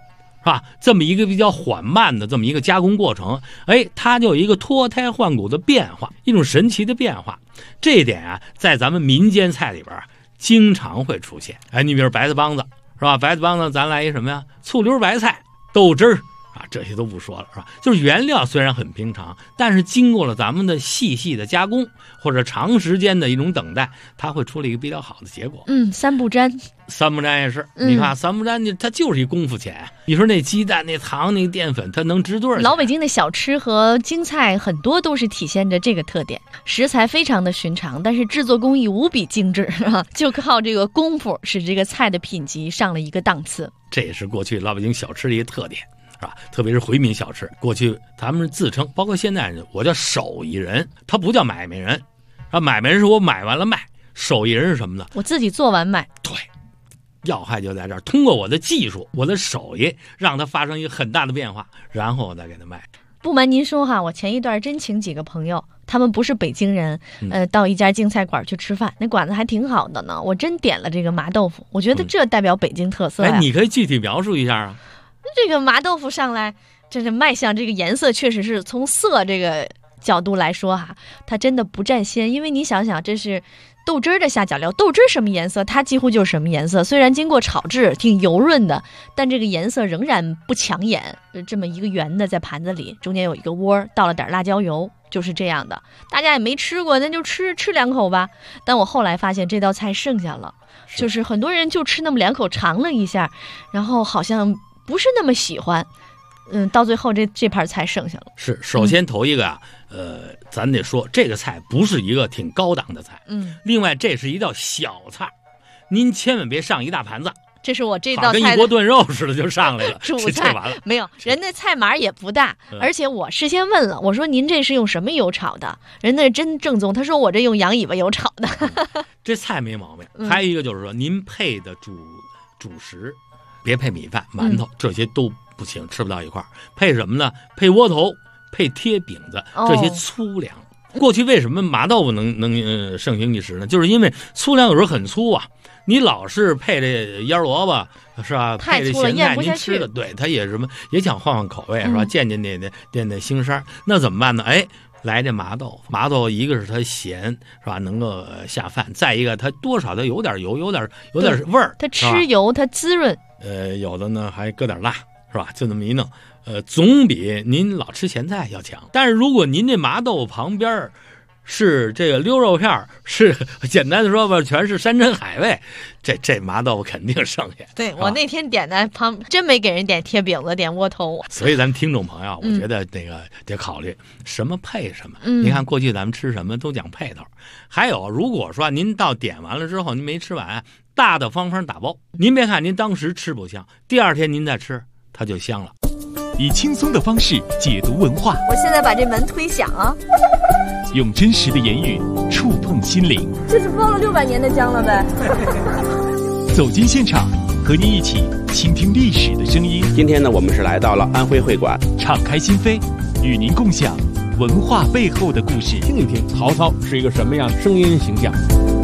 是吧？这么一个比较缓慢的这么一个加工过程，哎，它就有一个脱胎换骨的变化，一种神奇的变化。这一点啊，在咱们民间菜里边经常会出现。哎，你比如白菜帮子是吧？白菜帮子咱来一什么呀？醋溜白菜、豆汁儿啊，这些都不说了是吧？就是原料虽然很平常，但是经过了咱们的细细的加工或者长时间的一种等待，它会出了一个比较好的结果。
三不沾
也是，你看三不沾它就是一功夫钱。你说那鸡蛋、那糖、那淀粉，它能值多少钱？
老北京的小吃和京菜很多都是体现着这个特点，食材非常的寻常，但是制作工艺无比精致，就靠这个功夫使这个菜的品级上了一个档次。
这也是过去老北京小吃的一个特点。是吧？特别是回民小吃，过去他们自称，包括现在人，我叫手艺人，他不叫买卖人。啊，买卖人是我买完了卖，手艺人是什么呢？
我自己做完卖。
对，要害就在这儿，通过我的技术、我的手艺，让它发生一个很大的变化，然后我再给它卖。
不瞒您说哈，我前一段真请几个朋友，他们不是北京人，到一家京菜馆去吃饭，那馆子还挺好的呢。我真点了这个麻豆腐，我觉得这代表北京特色呀。
哎，你可以具体描述一下啊。
这个麻豆腐上来，这是卖相，这个颜色确实是从色这个角度来说哈，它真的不占鲜。因为你想想，这是豆汁儿的下脚料，豆汁儿什么颜色，它几乎就是什么颜色。虽然经过炒制，挺油润的，但这个颜色仍然不抢眼。这么一个圆的在盘子里，中间有一个窝，倒了点辣椒油，就是这样的。大家也没吃过，那就吃两口吧。但我后来发现这道菜剩下了，就是很多人就吃那么2口，尝了一下，然后好像不是那么喜欢，到最后这盘菜剩下了。
是，首先头一个啊，咱得说这个菜不是一个挺高档的菜，另外这是一道小菜，您千万别上一大盘子。
这是我这道菜
跟一锅炖肉似的就上来了，
主菜
完了
没有，人家菜码也不大，而且我事先问了，我说您这是用什么油炒的？人家真正宗，他说我这用羊尾巴油炒的。
这菜没毛病，还有一个就是说您配的主食。别配米饭、馒头，这些都不行，吃不到一块儿。配什么呢？配窝头，配贴饼子，这些粗粮。过去为什么麻豆腐能盛行一时呢？就是因为粗粮有时候很粗啊，你老是配这腌萝卜是吧？配这咸菜，您吃的对它也什么也想换口味是吧？见那腥膻，那怎么办呢？哎。来这麻豆腐，一个是它咸是吧，能够下饭；再一个它多少它有点油，有点味儿。
它吃油，它滋润。
有的呢还搁点辣是吧？就那么一弄，总比您老吃咸菜要强。但是如果您这麻豆腐旁边是这个溜肉片，是简单的说吧，全是山珍海味，这麻豆腐肯定剩下。
对，我那天点的真没给人点贴饼子，点窝头。
所以咱们听众朋友，我觉得这个得考虑什么配什么。你看过去咱们吃什么都讲配头。还有，如果说您到点完了之后您没吃完，大大方方打包，您别看您当时吃不香，第2天您再吃它就香了。
以轻松的方式解读文化，
我现在把这门推响啊，
用真实的言语触碰心灵。
这是包了600年的姜了呗。
走进现场，和您一起倾听历史的声音。
今天呢，我们是来到了安徽会馆，
敞开心扉，与您共享文化背后的故事。
听一听曹操是一个什么样的声音形象。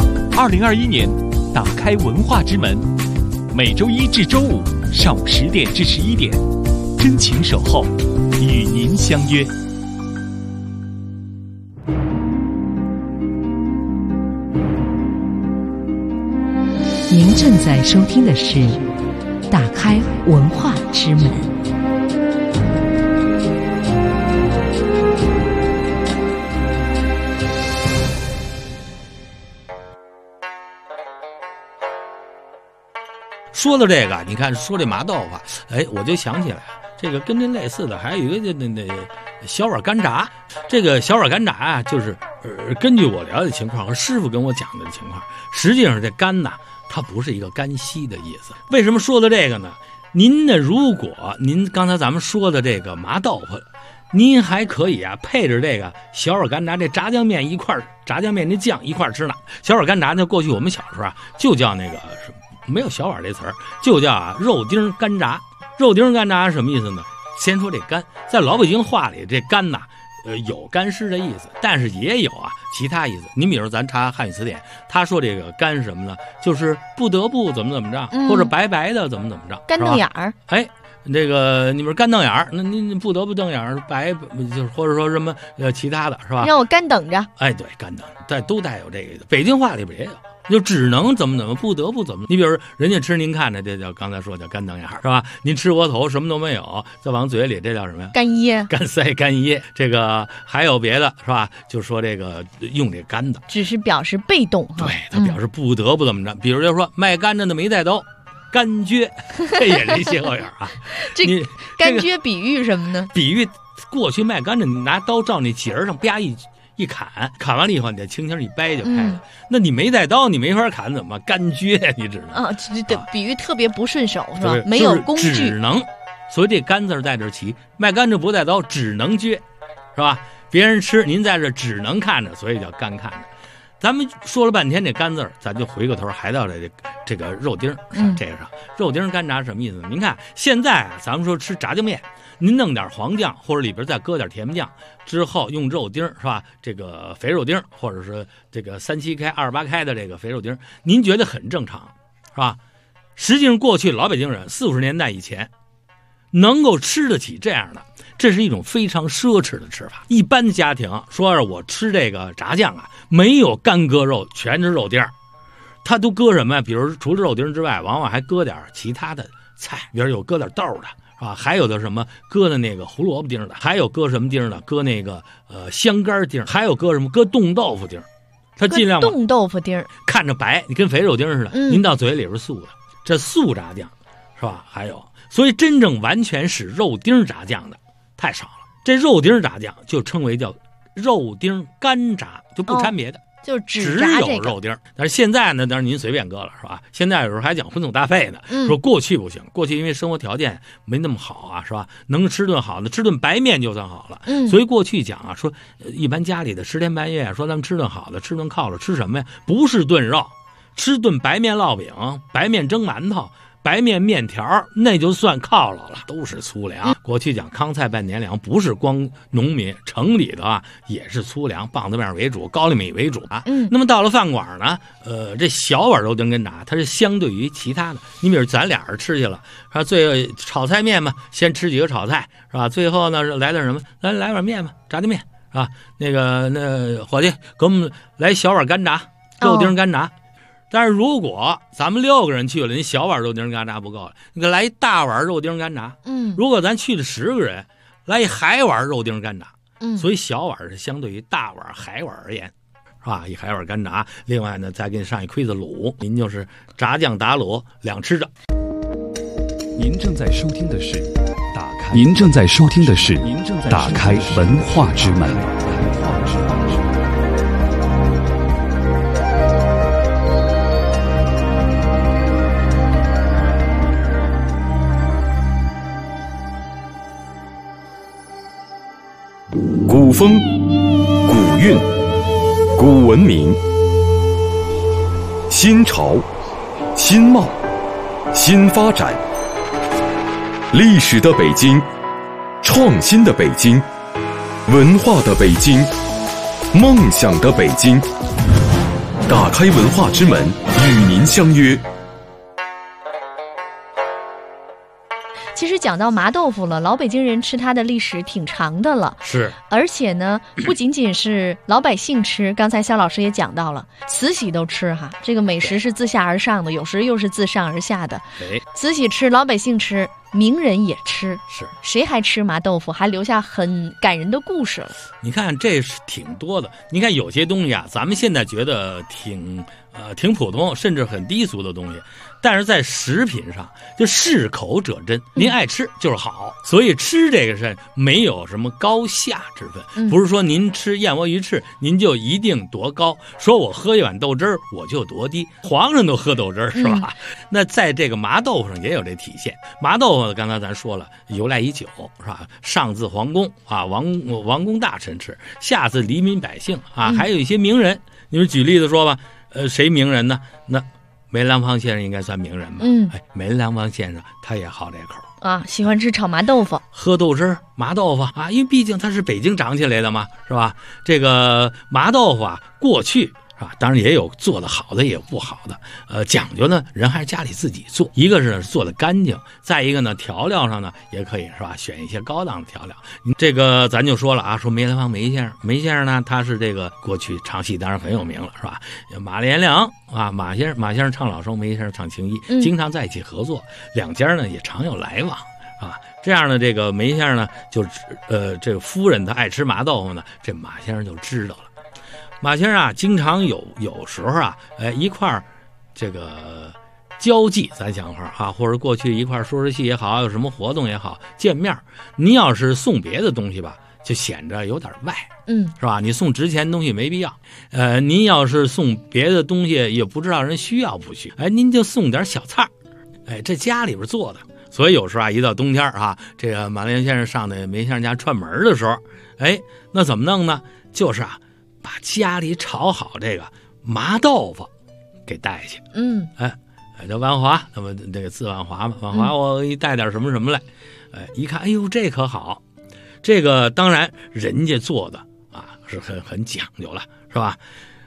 2021年，打开文化之门，每周1至周5上午10点至11点，真情守候，与您相约。
您正在收听的是《打开文化之门》。
说到这个，你看说这麻豆腐，哎，我就想起来这个跟这类似的还有一个那小碗干炸。这个小碗干炸啊，就是根据我了解情况和师傅跟我讲的情况，实际上这干呐，它不是一个干稀的意思。为什么说的这个呢？您呢，如果您刚才咱们说的这个麻豆腐，您还可以啊配着这个小碗干炸，这炸酱面一块儿，炸酱面那酱一块儿吃呢。小碗干炸呢，过去我们小时候啊就叫那个什么，没有小碗这词儿，就叫啊肉丁干炸。肉丁干炸是什么意思呢？先说这干，在老北京话里这干呐，有干湿的意思，但是也有啊其他意思。你比如咱查汉语词典，他说这个干什么呢？就是不得不怎么着，或者白白的怎么着，
干瞪眼儿。
哎， 这个你们干瞪眼儿，那你不得不瞪眼儿，白就是或者说什么其他的是吧？
让我干等着。
哎，对，干等，但都带有这个。北京话里边也有。就只能怎么，不得不怎么。你比如人家吃，您看着这叫刚才说叫干瞪眼是吧？您吃窝头什么都没有，再往嘴里，这叫什么呀？
干噎、
干塞、干噎。这个还有别的是吧？就说这个用这干的，
只是表示被动哈。
对，他表示不得不怎么着。比如就说卖甘蔗的没带刀，干撅，这也是一歇后语啊。
这干撅比喻什么呢？
比喻过去卖甘蔗，你拿刀照那节儿上啪一砍完了以后，你再轻轻一掰就开了。那你没带刀，你没法砍，怎么干撅？你只能
啊，这比喻特别不顺手是吧？没有工具，
只能。所以这干字在这起，卖甘蔗不带刀，只能撅，是吧？别人吃，您在这只能看着，所以叫干看着。咱们说了半天这干字，咱就回过头还到这个肉丁这个上。肉丁干炸什么意思？您看现在啊，咱们说吃炸酱面，您弄点黄酱或者里边再搁点甜酱，之后用肉丁是吧？这个肥肉丁或者是这个37开、28开的这个肥肉丁，您觉得很正常是吧？实际上过去老北京人40-50年代以前能够吃得起这样的，这是一种非常奢侈的吃法。一般家庭说是我吃这个炸酱啊，没有干搁肉，全是肉丁儿，他都搁什么呀？比如除了肉丁之外，往往还搁点其他的菜，比如有搁点豆的是吧？还有的什么搁的那个胡萝卜丁的，还有搁什么丁的？搁那个香干丁，还有搁什么？搁冻豆腐丁。他尽量
冻豆腐丁
看着白，你跟肥肉丁似的，您到嘴里边素的，这素炸酱是吧？还有，所以真正完全使肉丁炸酱的太少了。这肉丁炸酱就称为叫肉丁干炸，就不掺别的。
就
只有肉丁，但是现在呢，当然您随便搁了是吧？现在有时候还讲荤种搭配的，说过去不行，过去因为生活条件没那么好啊，是吧？能吃顿好的，吃顿白面就算好了。所以过去讲啊，说一般家里的10天半夜说咱们吃顿好的，吃顿犒劳，吃什么呀？不是炖肉，吃顿白面烙饼、白面蒸馒头。白面面条那就算犒劳了，都是粗粮。过去讲糠菜拌年粮，不是光农民，城里的啊也是粗粮，棒子面为主，高粱米为主啊。那么到了饭馆呢，这小碗肉丁跟炸，它是相对于其他的。你比如咱俩人吃去了，是吧？最炒菜面嘛，先吃几个炒菜，是吧？最后呢来点什么？咱来碗面吧，炸酱面啊。那伙计给我们来小碗干炸，肉丁干炸。但是如果咱们6个人去了，你小碗肉丁干炸不够了，你给来一大碗肉丁干炸。如果咱去了10个人，来一海碗肉丁干炸。所以小碗是相对于大碗海碗而言，是吧？一海碗干炸，另外呢再给你上一盔子卤，您就是炸酱打卤两吃着。
您正在收听的是打开文化之门。
古风、古韵、古文明，新潮、新貌、新发展，历史的北京，创新的北京，文化的北京，梦想的北京。打开文化之门，与您相约。
其实讲到麻豆腐了，老北京人吃它的历史挺长的了。
是，
而且呢，不仅仅是老百姓吃，刚才肖老师也讲到了，慈禧都吃哈。这个美食是自下而上的，有时又是自上而下的。慈禧吃，老百姓吃，名人也吃。
是，
谁还吃麻豆腐？还留下很感人的故事了。
你看，这是挺多的。你看有些东西啊，咱们现在觉得挺普通，甚至很低俗的东西。但是在食品上，就适口者真，您爱吃就是好。所以吃这个事没有什么高下之分，不是说您吃燕窝鱼翅，您就一定多高；说我喝一碗豆汁儿，我就多低。皇上都喝豆汁儿是吧？那在这个麻豆腐上也有这体现。麻豆腐刚才咱说了，由来已久是吧？上自皇宫啊，王公大臣吃，下自黎民百姓啊，还有一些名人。你们举例子说吧，谁名人呢？那梅兰芳先生应该算名人吧？梅兰芳先生他也好这口
啊，喜欢吃炒麻豆腐，
喝豆汁儿、麻豆腐啊，因为毕竟他是北京长起来的嘛，是吧？这个麻豆腐啊，过去是是吧？当然也有做得好的，也有不好的。讲究呢，人还是家里自己做。一个是做得干净，再一个呢，调料上呢也可以是吧？选一些高档的调料。这个咱就说了啊，说梅兰芳梅先生，梅先生呢，他是这个过去唱戏当然很有名了，是吧？马连良啊，马先生唱老生，梅先生唱青衣，经常在一起合作，两家呢也常有来往啊。这样的这个梅先生呢，就这个夫人她爱吃麻豆腐呢，这马先生就知道了。马先生啊，经常有时候啊，一块儿这个交际，咱想法啊，或者过去一块儿说戏也好，有什么活动也好，见面，您要是送别的东西吧，就显着有点外，是吧？你送值钱的东西没必要。您要是送别的东西，也不知道人需要不需要，您就送点小菜，这家里边做的。所以有时候啊，一到冬天啊，这个马连先生上那梅先生家串门的时候，那怎么弄呢？就是啊，把家里炒好这个麻豆腐给带去。叫万华，那么这个字万华嘛，万华我给你带点什么什么来。一看，哎呦，这可好。这个当然人家做的啊是很讲究了，是吧？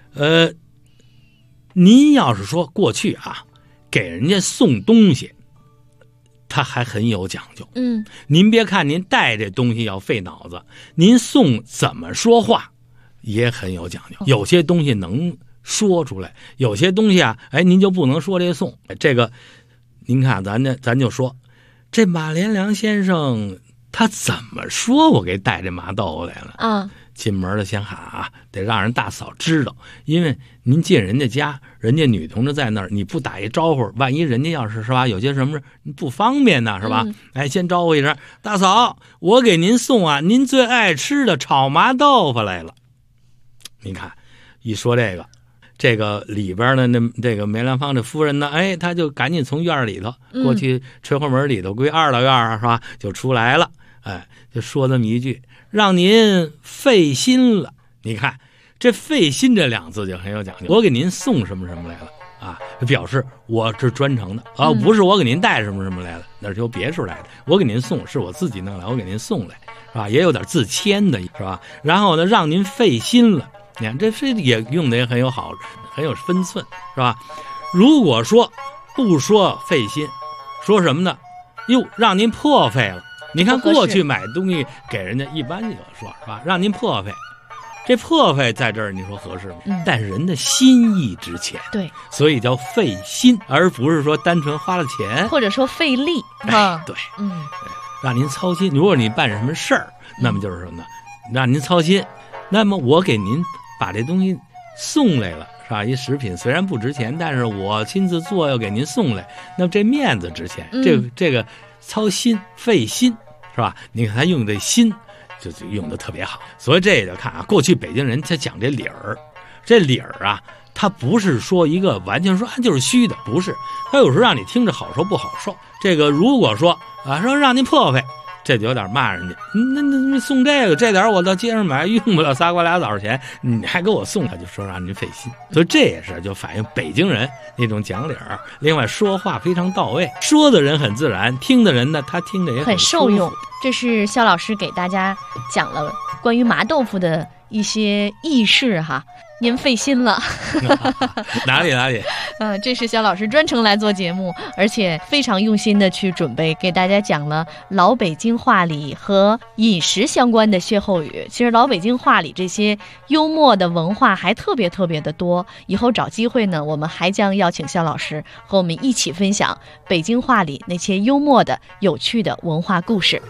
您要是说过去啊，给人家送东西，他还很有讲究。您别看您带这东西要费脑子，您送怎么说话也很有讲究。有些东西能说出来，有些东西啊，您就不能说这送。这个您看咱就说这马连良先生他怎么说我给带这麻豆腐来了啊？进门了先喊啊，得让人大嫂知道，因为您进人家家，人家女同志在那儿，你不打一招呼，万一人家要是吧，有些什么事不方便呢，是吧？先招呼一声，大嫂，我给您送啊您最爱吃的炒麻豆腐来了。你看，一说这个里边呢，这个梅兰芳这夫人呢，他就赶紧从院里头过去垂花门里头归二老院是吧，就出来了，就说这么一句，让您费心了。你看这费心这两字就很有讲究，我给您送什么什么来了啊，表示我是专程的啊，不是我给您带什么什么来了，那是由别处来的，我给您送是我自己弄来，我给您送来，是吧？也有点自谦的，是吧？然后呢，让您费心了。你看这也用的也很有好，很有分寸，是吧？如果说不说费心，说什么呢？哟，让您破费了。你看过去买东西给人家一般就说是吧，让您破费，这破费在这儿你说合适吗？但是人的心意值钱，
对，
所以叫费心，而不是说单纯花了钱，
或者说费力
对，让您操心。如果你办什么事儿，那么就是什么呢？让您操心，那么我给您把这东西送来了，是吧？一食品虽然不值钱，但是我亲自做要给您送来，那么这面子值钱，这个操心费心，是吧？你看他用这心就用的特别好，所以这也就看啊，过去北京人他讲这理儿，这理儿啊，他不是说一个完全说就是虚的，不是，他有时候让你听着好受不好受。这个如果说啊说让您破费，这就有点骂人家，那送这点我到街上买用不了仨瓜俩枣钱，你还给我送，他就说让您费心。所以这也是就反映北京人那种讲理儿，另外说话非常到位，说的人很自然，听的人呢他听着也
很受用。这是肖老师给大家讲了关于麻豆腐的一些轶事哈，您费心了。
哪里？
这是肖老师专程来做节目，而且非常用心的去准备，给大家讲了老北京话里和饮食相关的歇后语。其实老北京话里这些幽默的文化还特别的多，以后找机会呢，我们还将邀请肖老师和我们一起分享北京话里那些幽默的有趣的文化故事。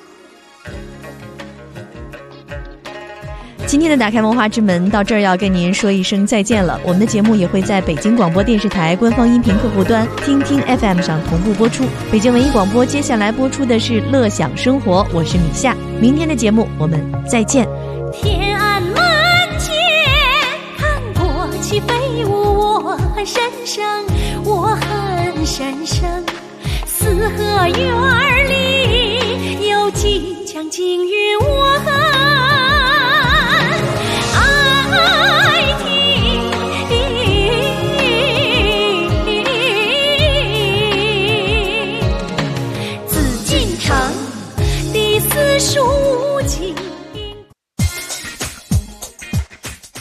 今天的打开文化之门到这儿要跟您说一声再见了。我们的节目也会在北京广播电视台官方音频客户端听听 FM 上同步播出。北京文艺广播接下来播出的是乐享生活，我是米夏。明天的节目我们再见。
天安门前看过去飞舞，我很神圣，我很神圣。四合院里有几江金鱼，我很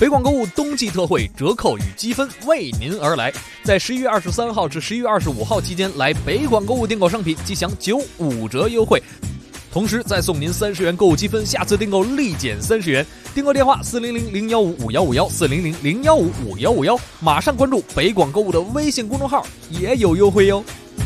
北广购物冬季特惠折扣与积分为您而来，在11月23号至11月25号期间来北广购物订购商品即享95折优惠，同时再送您30元购物积分，下次订购立减30元。订购电话400-015-5151，400-015-5151，马上关注北广购物的微信公众号，也有优惠哟。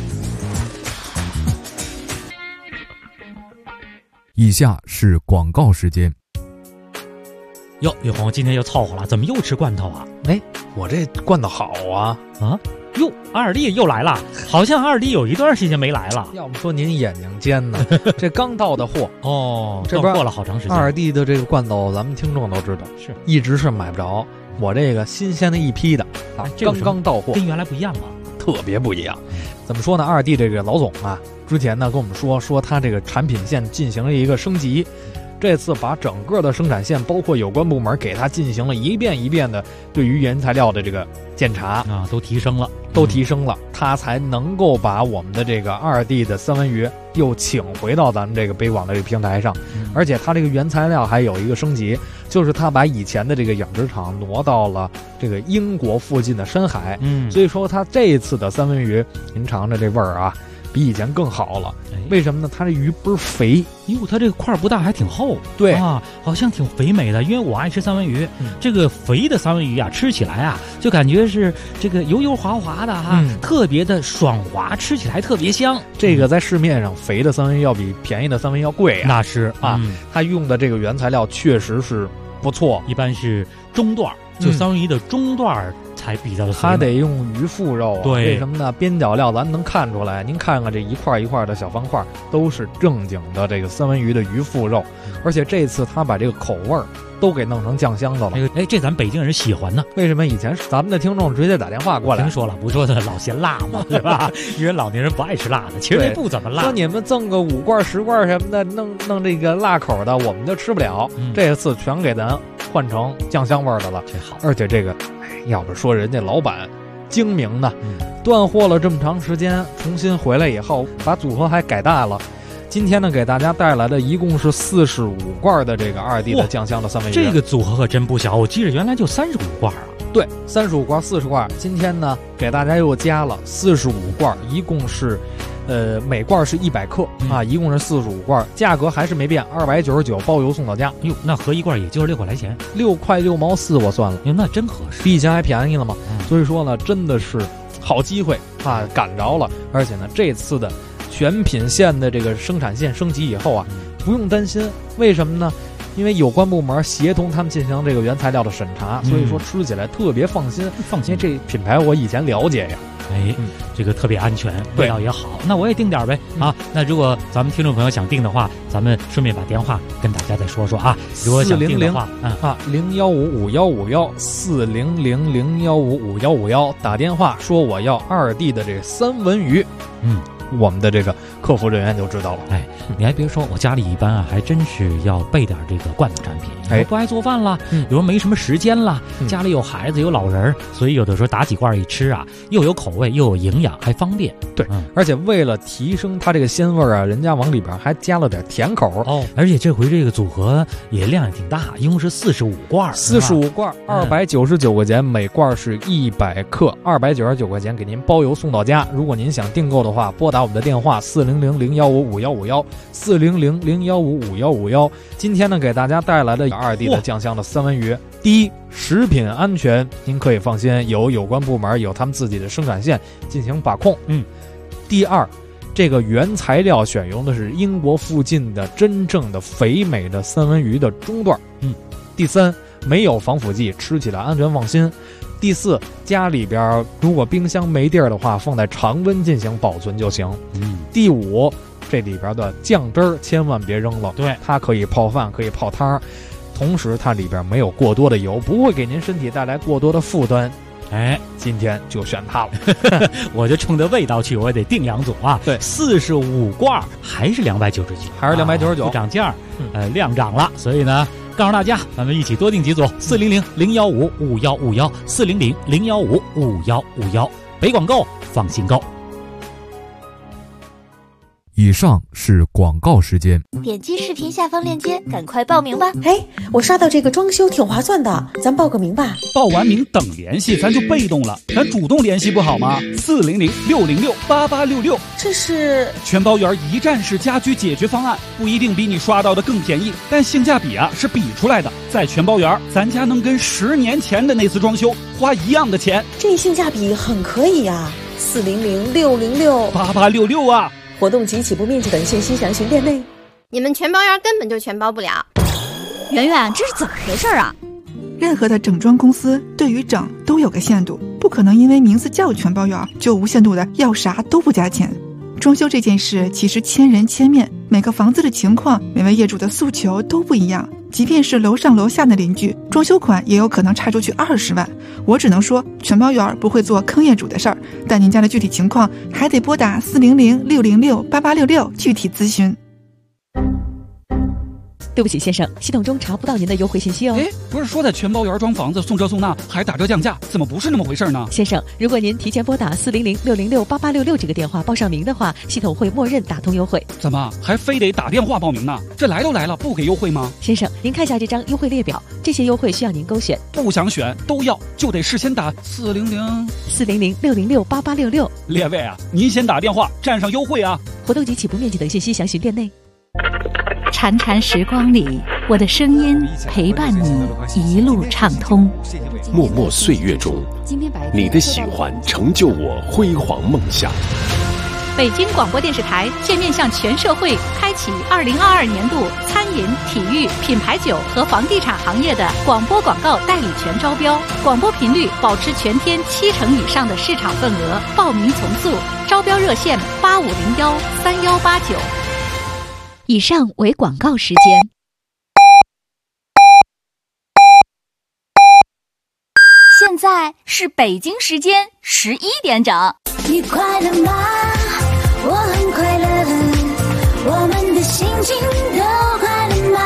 以下是广告时间。
哟，玉红今天又凑合了，怎么又吃罐头啊？
哎，我这罐头好啊！
啊，哟，二弟又来了，好像二弟有一段时间没来了。
要不说您眼睛尖呢，这刚到的货
哦，
这边
过了好长时间。
二弟的这个罐头，咱们听众都知道，
是
一直是买不着。我这个新鲜的一批的啊，刚刚到货，
跟原来不一样吗？
特别不一样。怎么说呢？二弟这个老总啊，之前呢跟我们说他这个产品线进行了一个升级。这次把整个的生产线，包括有关部门给他进行了一遍一遍的对于原材料的这个检查
啊，都提升了，
他才能够把我们的这个二弟的三文鱼又请回到咱们这个北广的这个平台上。而且他这个原材料还有一个升级，就是他把以前的这个养殖场挪到了这个英国附近的深海。所以说他这一次的三文鱼，您尝着这味儿啊，比以前更好了。为什么呢？它这鱼倍儿肥，
哟，它这个块不大，还挺厚，
对
啊，好像挺肥美的。因为我爱吃三文鱼，这个肥的三文鱼啊，吃起来啊，就感觉是这个油油滑滑的哈，特别的爽滑，吃起来特别香。
这个在市面上肥的三文鱼要比便宜的三文鱼要贵啊，
那是
啊，它用的这个原材料确实是不错，
一般是中段，就三文鱼的中段才比较的肥美。
它得用鱼腹肉啊，
对，
为什么呢？边角料咱能看出来，您看看这一块一块的小方块，都是正经的这个三文鱼的鱼腹肉，而且这次他把这个口味儿都给弄成酱香的了。
哎，这咱北京人喜欢呢。
为什么以前咱们的听众直接打电话过来？
听说了，不说的老嫌辣嘛，对吧？因为老年人不爱吃辣的，其实这不怎么辣。
说你们赠个5罐10罐什么的，弄这个辣口的，我们就吃不了。这次全给咱换成酱香味的了，
这好。
而且这个，要不说人家老板精明呢，断货了这么长时间，重新回来以后，把组合还改大了。今天呢，给大家带来的一共是45罐的这个二弟的酱香的三文鱼。
这个组合可真不小，我记得原来就35罐啊。
对，35罐、40罐。今天呢，给大家又加了45罐，一共是，每罐是100克啊，一共是45罐，价格还是没变，299包邮送到家。
哟，那合一罐也就是6块来钱
，6块6毛4，我算了。
哟，那真合适，
比以前还便宜了嘛。所以说呢，真的是好机会啊，赶着了。而且呢，这次的全品线的这个生产线升级以后啊，不用担心。为什么呢？因为有关部门协同他们进行这个原材料的审查，所以说吃起来特别放心。因为这品牌我以前了解呀。
哎，这个特别安全，味道也好。那我也订点呗啊！那如果咱们听众朋友想订的话，咱们顺便把电话跟大家再说说啊。如果想订的话
，015-5151，400-015-5151，打电话说我要二弟的这个三文鱼。我们的这个客服人员就知道了。
哎，你还别说，我家里一般啊，还真是要备点这个罐头产品。有不爱做饭啦，有人没什么时间啦，家里有孩子有老人，所以有的时候打几罐一吃啊，又有口味又有营养，还方便。
对，而且为了提升它这个鲜味啊，人家往里边还加了点甜口
哦。而且这回这个组合也量也挺大，一共是45罐
，45罐，299块钱，每罐是100克，299块钱给您包邮送到家。如果您想订购的话，拨打我们的电话400-015-5151，400-015-5151。今天呢，给大家带来的二弟的酱香的三文鱼，第一，食品安全您可以放心，有关部门有他们自己的生产线进行把控。第二，这个原材料选用的是英国附近的真正的肥美的三文鱼的中段。第三，没有防腐剂，吃起来安全放心。第四，家里边如果冰箱没地儿的话，放在常温进行保存就行。第五，这里边的酱汁儿千万别扔了，
对，
它可以泡饭，可以泡汤，同时它里边没有过多的油，不会给您身体带来过多的负担。
哎，
今天就选它了。
我就冲着味道去，我也得定2组啊。
对
，45罐还是299，
还是299，
不涨价，量涨了，所以呢，告诉大家，咱们一起多订几组，400-015-5151，400-015-5151，北广购放心购。
以上是广告时间。
点击视频下方链接，赶快报名吧！
哎，我刷到这个装修挺划算的，咱报个名吧。
报完名等联系，咱就被动了，咱主动联系不好吗？400-606-8866，
这是
全包园一站式家居解决方案，不一定比你刷到的更便宜，但性价比啊是比出来的。在全包园，咱家能跟10年前的那次装修花一样的钱，
这性价比很可以啊！400-606-8866
啊！
活动及起步面积等信息详询店内。
你们全包园根本就全包不了。圆圆，这是怎么回事啊？
任何的整装公司对于整都有个限度，不可能因为名字叫全包园就无限度的要啥都不加钱。装修这件事其实千人千面，每个房子的情况，每位业主的诉求都不一样。即便是楼上楼下的邻居，装修款也有可能差出去20万。我只能说全包园不会做坑业主的事儿，但您家的具体情况还得拨打400-606-8866具体咨询。
对不起先生，系统中查不到您的优惠信息哦。
哎，不是说在全包园装房子送这送那还打折降价，怎么不是那么回事呢？
先生，如果您提前拨打400-606-8866这个电话报上名的话，系统会默认打通优惠。
怎么还非得打电话报名呢？这来都来了，不给优惠吗？
先生，您看下这张优惠列表，这些优惠需要您勾选。
不想选都要，就得事先打
400-606-8866。
列位啊，您先打电话占上优惠啊！
活动及起步面积等信息详询店内。
潺潺时光里，我的声音陪伴你一路畅通。
默默岁月中，你的喜欢成就我辉煌梦想。
北京广播电视台现面向全社会开启2022年度餐饮、体育、品牌酒和房地产行业的广播广告代理权招标，广播频率保持全天70%以上的市场份额，报名从速，招标热线8501-3189。
以上为广告时间。
现在是北京时间11点整。
你快乐吗？我很快乐，我们的心情都快乐吗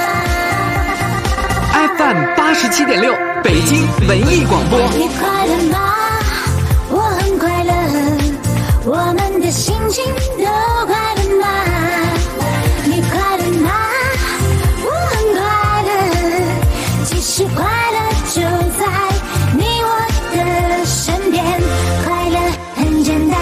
？FM 87.6，北京文艺广播。
你快乐吗？我很快乐，我们的心情都快乐吗？你快乐吗？我很快乐，其实快乐就在你我的身边，快乐很简单。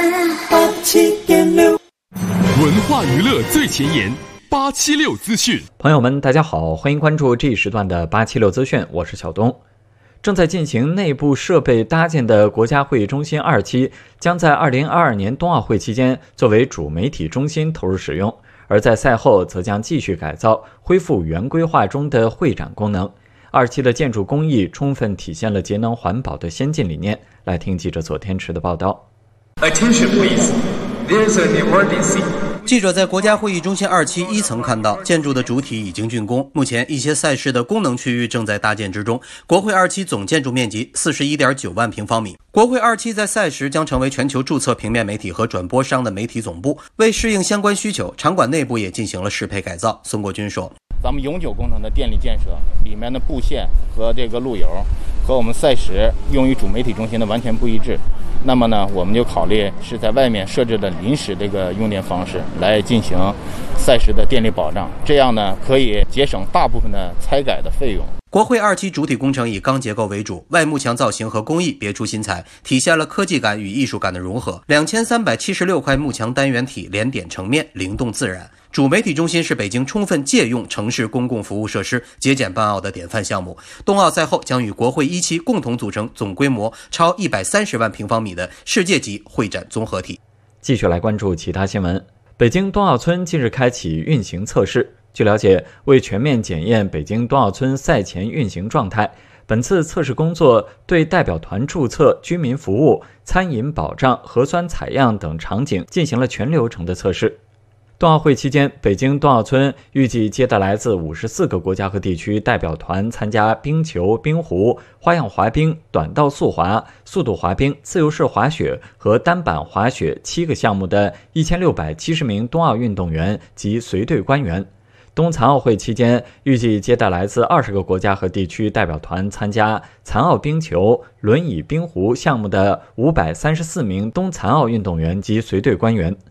87.6，文化娱乐最前沿，876资讯。
朋友们，大家好，欢迎关注这一时段的876资讯，我是小东。正在进行内部设备搭建的国家会议中心2期，将在2022年冬奥会期间作为主媒体中心投入使用。而在赛后则将继续改造，恢复原规划中的会展功能。2期的建筑工艺充分体现了节能环保的先进理念。来听记者左天池的报道。
Attention please, there's an emergency.
记者在国家会议中心2期1层看到，建筑的主体已经竣工，目前一些赛事的功能区域正在搭建之中。国会2期总建筑面积41.9万平方米。国会2期在赛时将成为全球注册平面媒体和转播商的媒体总部。为适应相关需求，场馆内部也进行了适配改造。宋国军说：“
咱们永久工程的电力建设里面的布线和这个路由，和我们赛时用于主媒体中心的完全不一致。那么呢，我们就考虑是在外面设置的临时这个用电方式来进行赛时的电力保障，这样呢可以节省大部分的拆改的费用。”
国会2期主体工程以钢结构为主，外幕墙造型和工艺别出心裁，体现了科技感与艺术感的融合。2376块幕墙单元体连点成面，灵动自然。主媒体中心是北京充分借用城市公共服务设施、节俭办奥的典范项目。冬奥赛后将与国会1期共同组成总规模超130万平方米的世界级会展综合体。
继续来关注其他新闻。北京冬奥村近日开启运行测试。据了解，为全面检验北京冬奥村赛前运行状态，本次测试工作对代表团注册、居民服务、餐饮保障、核酸采样等场景进行了全流程的测试。冬奥会期间，北京冬奥村预计接待来自54个国家和地区代表团参加冰球、冰壶、花样滑冰、短道速滑、速度滑冰、自由式滑雪和单板滑雪7个项目的1670名冬奥运动员及随队官员。冬残奥会期间，预计接待来自20个国家和地区代表团参加残奥冰球、轮椅冰壶项目的534名冬残奥运动员及随队官员。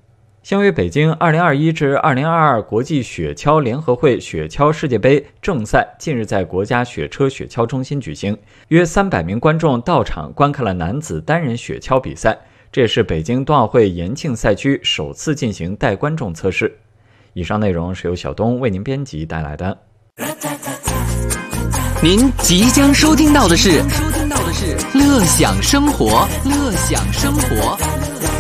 相约北京2021至2022国际雪橇联合会雪橇世界杯正赛近日在国家雪车雪橇中心举行，约300名观众到场观看了男子单人雪橇比赛，这也是北京冬奥会延庆赛区首次进行带观众测试。以上内容是由小东为您编辑带来的。
您即将收听到的是乐享生活，乐享生活。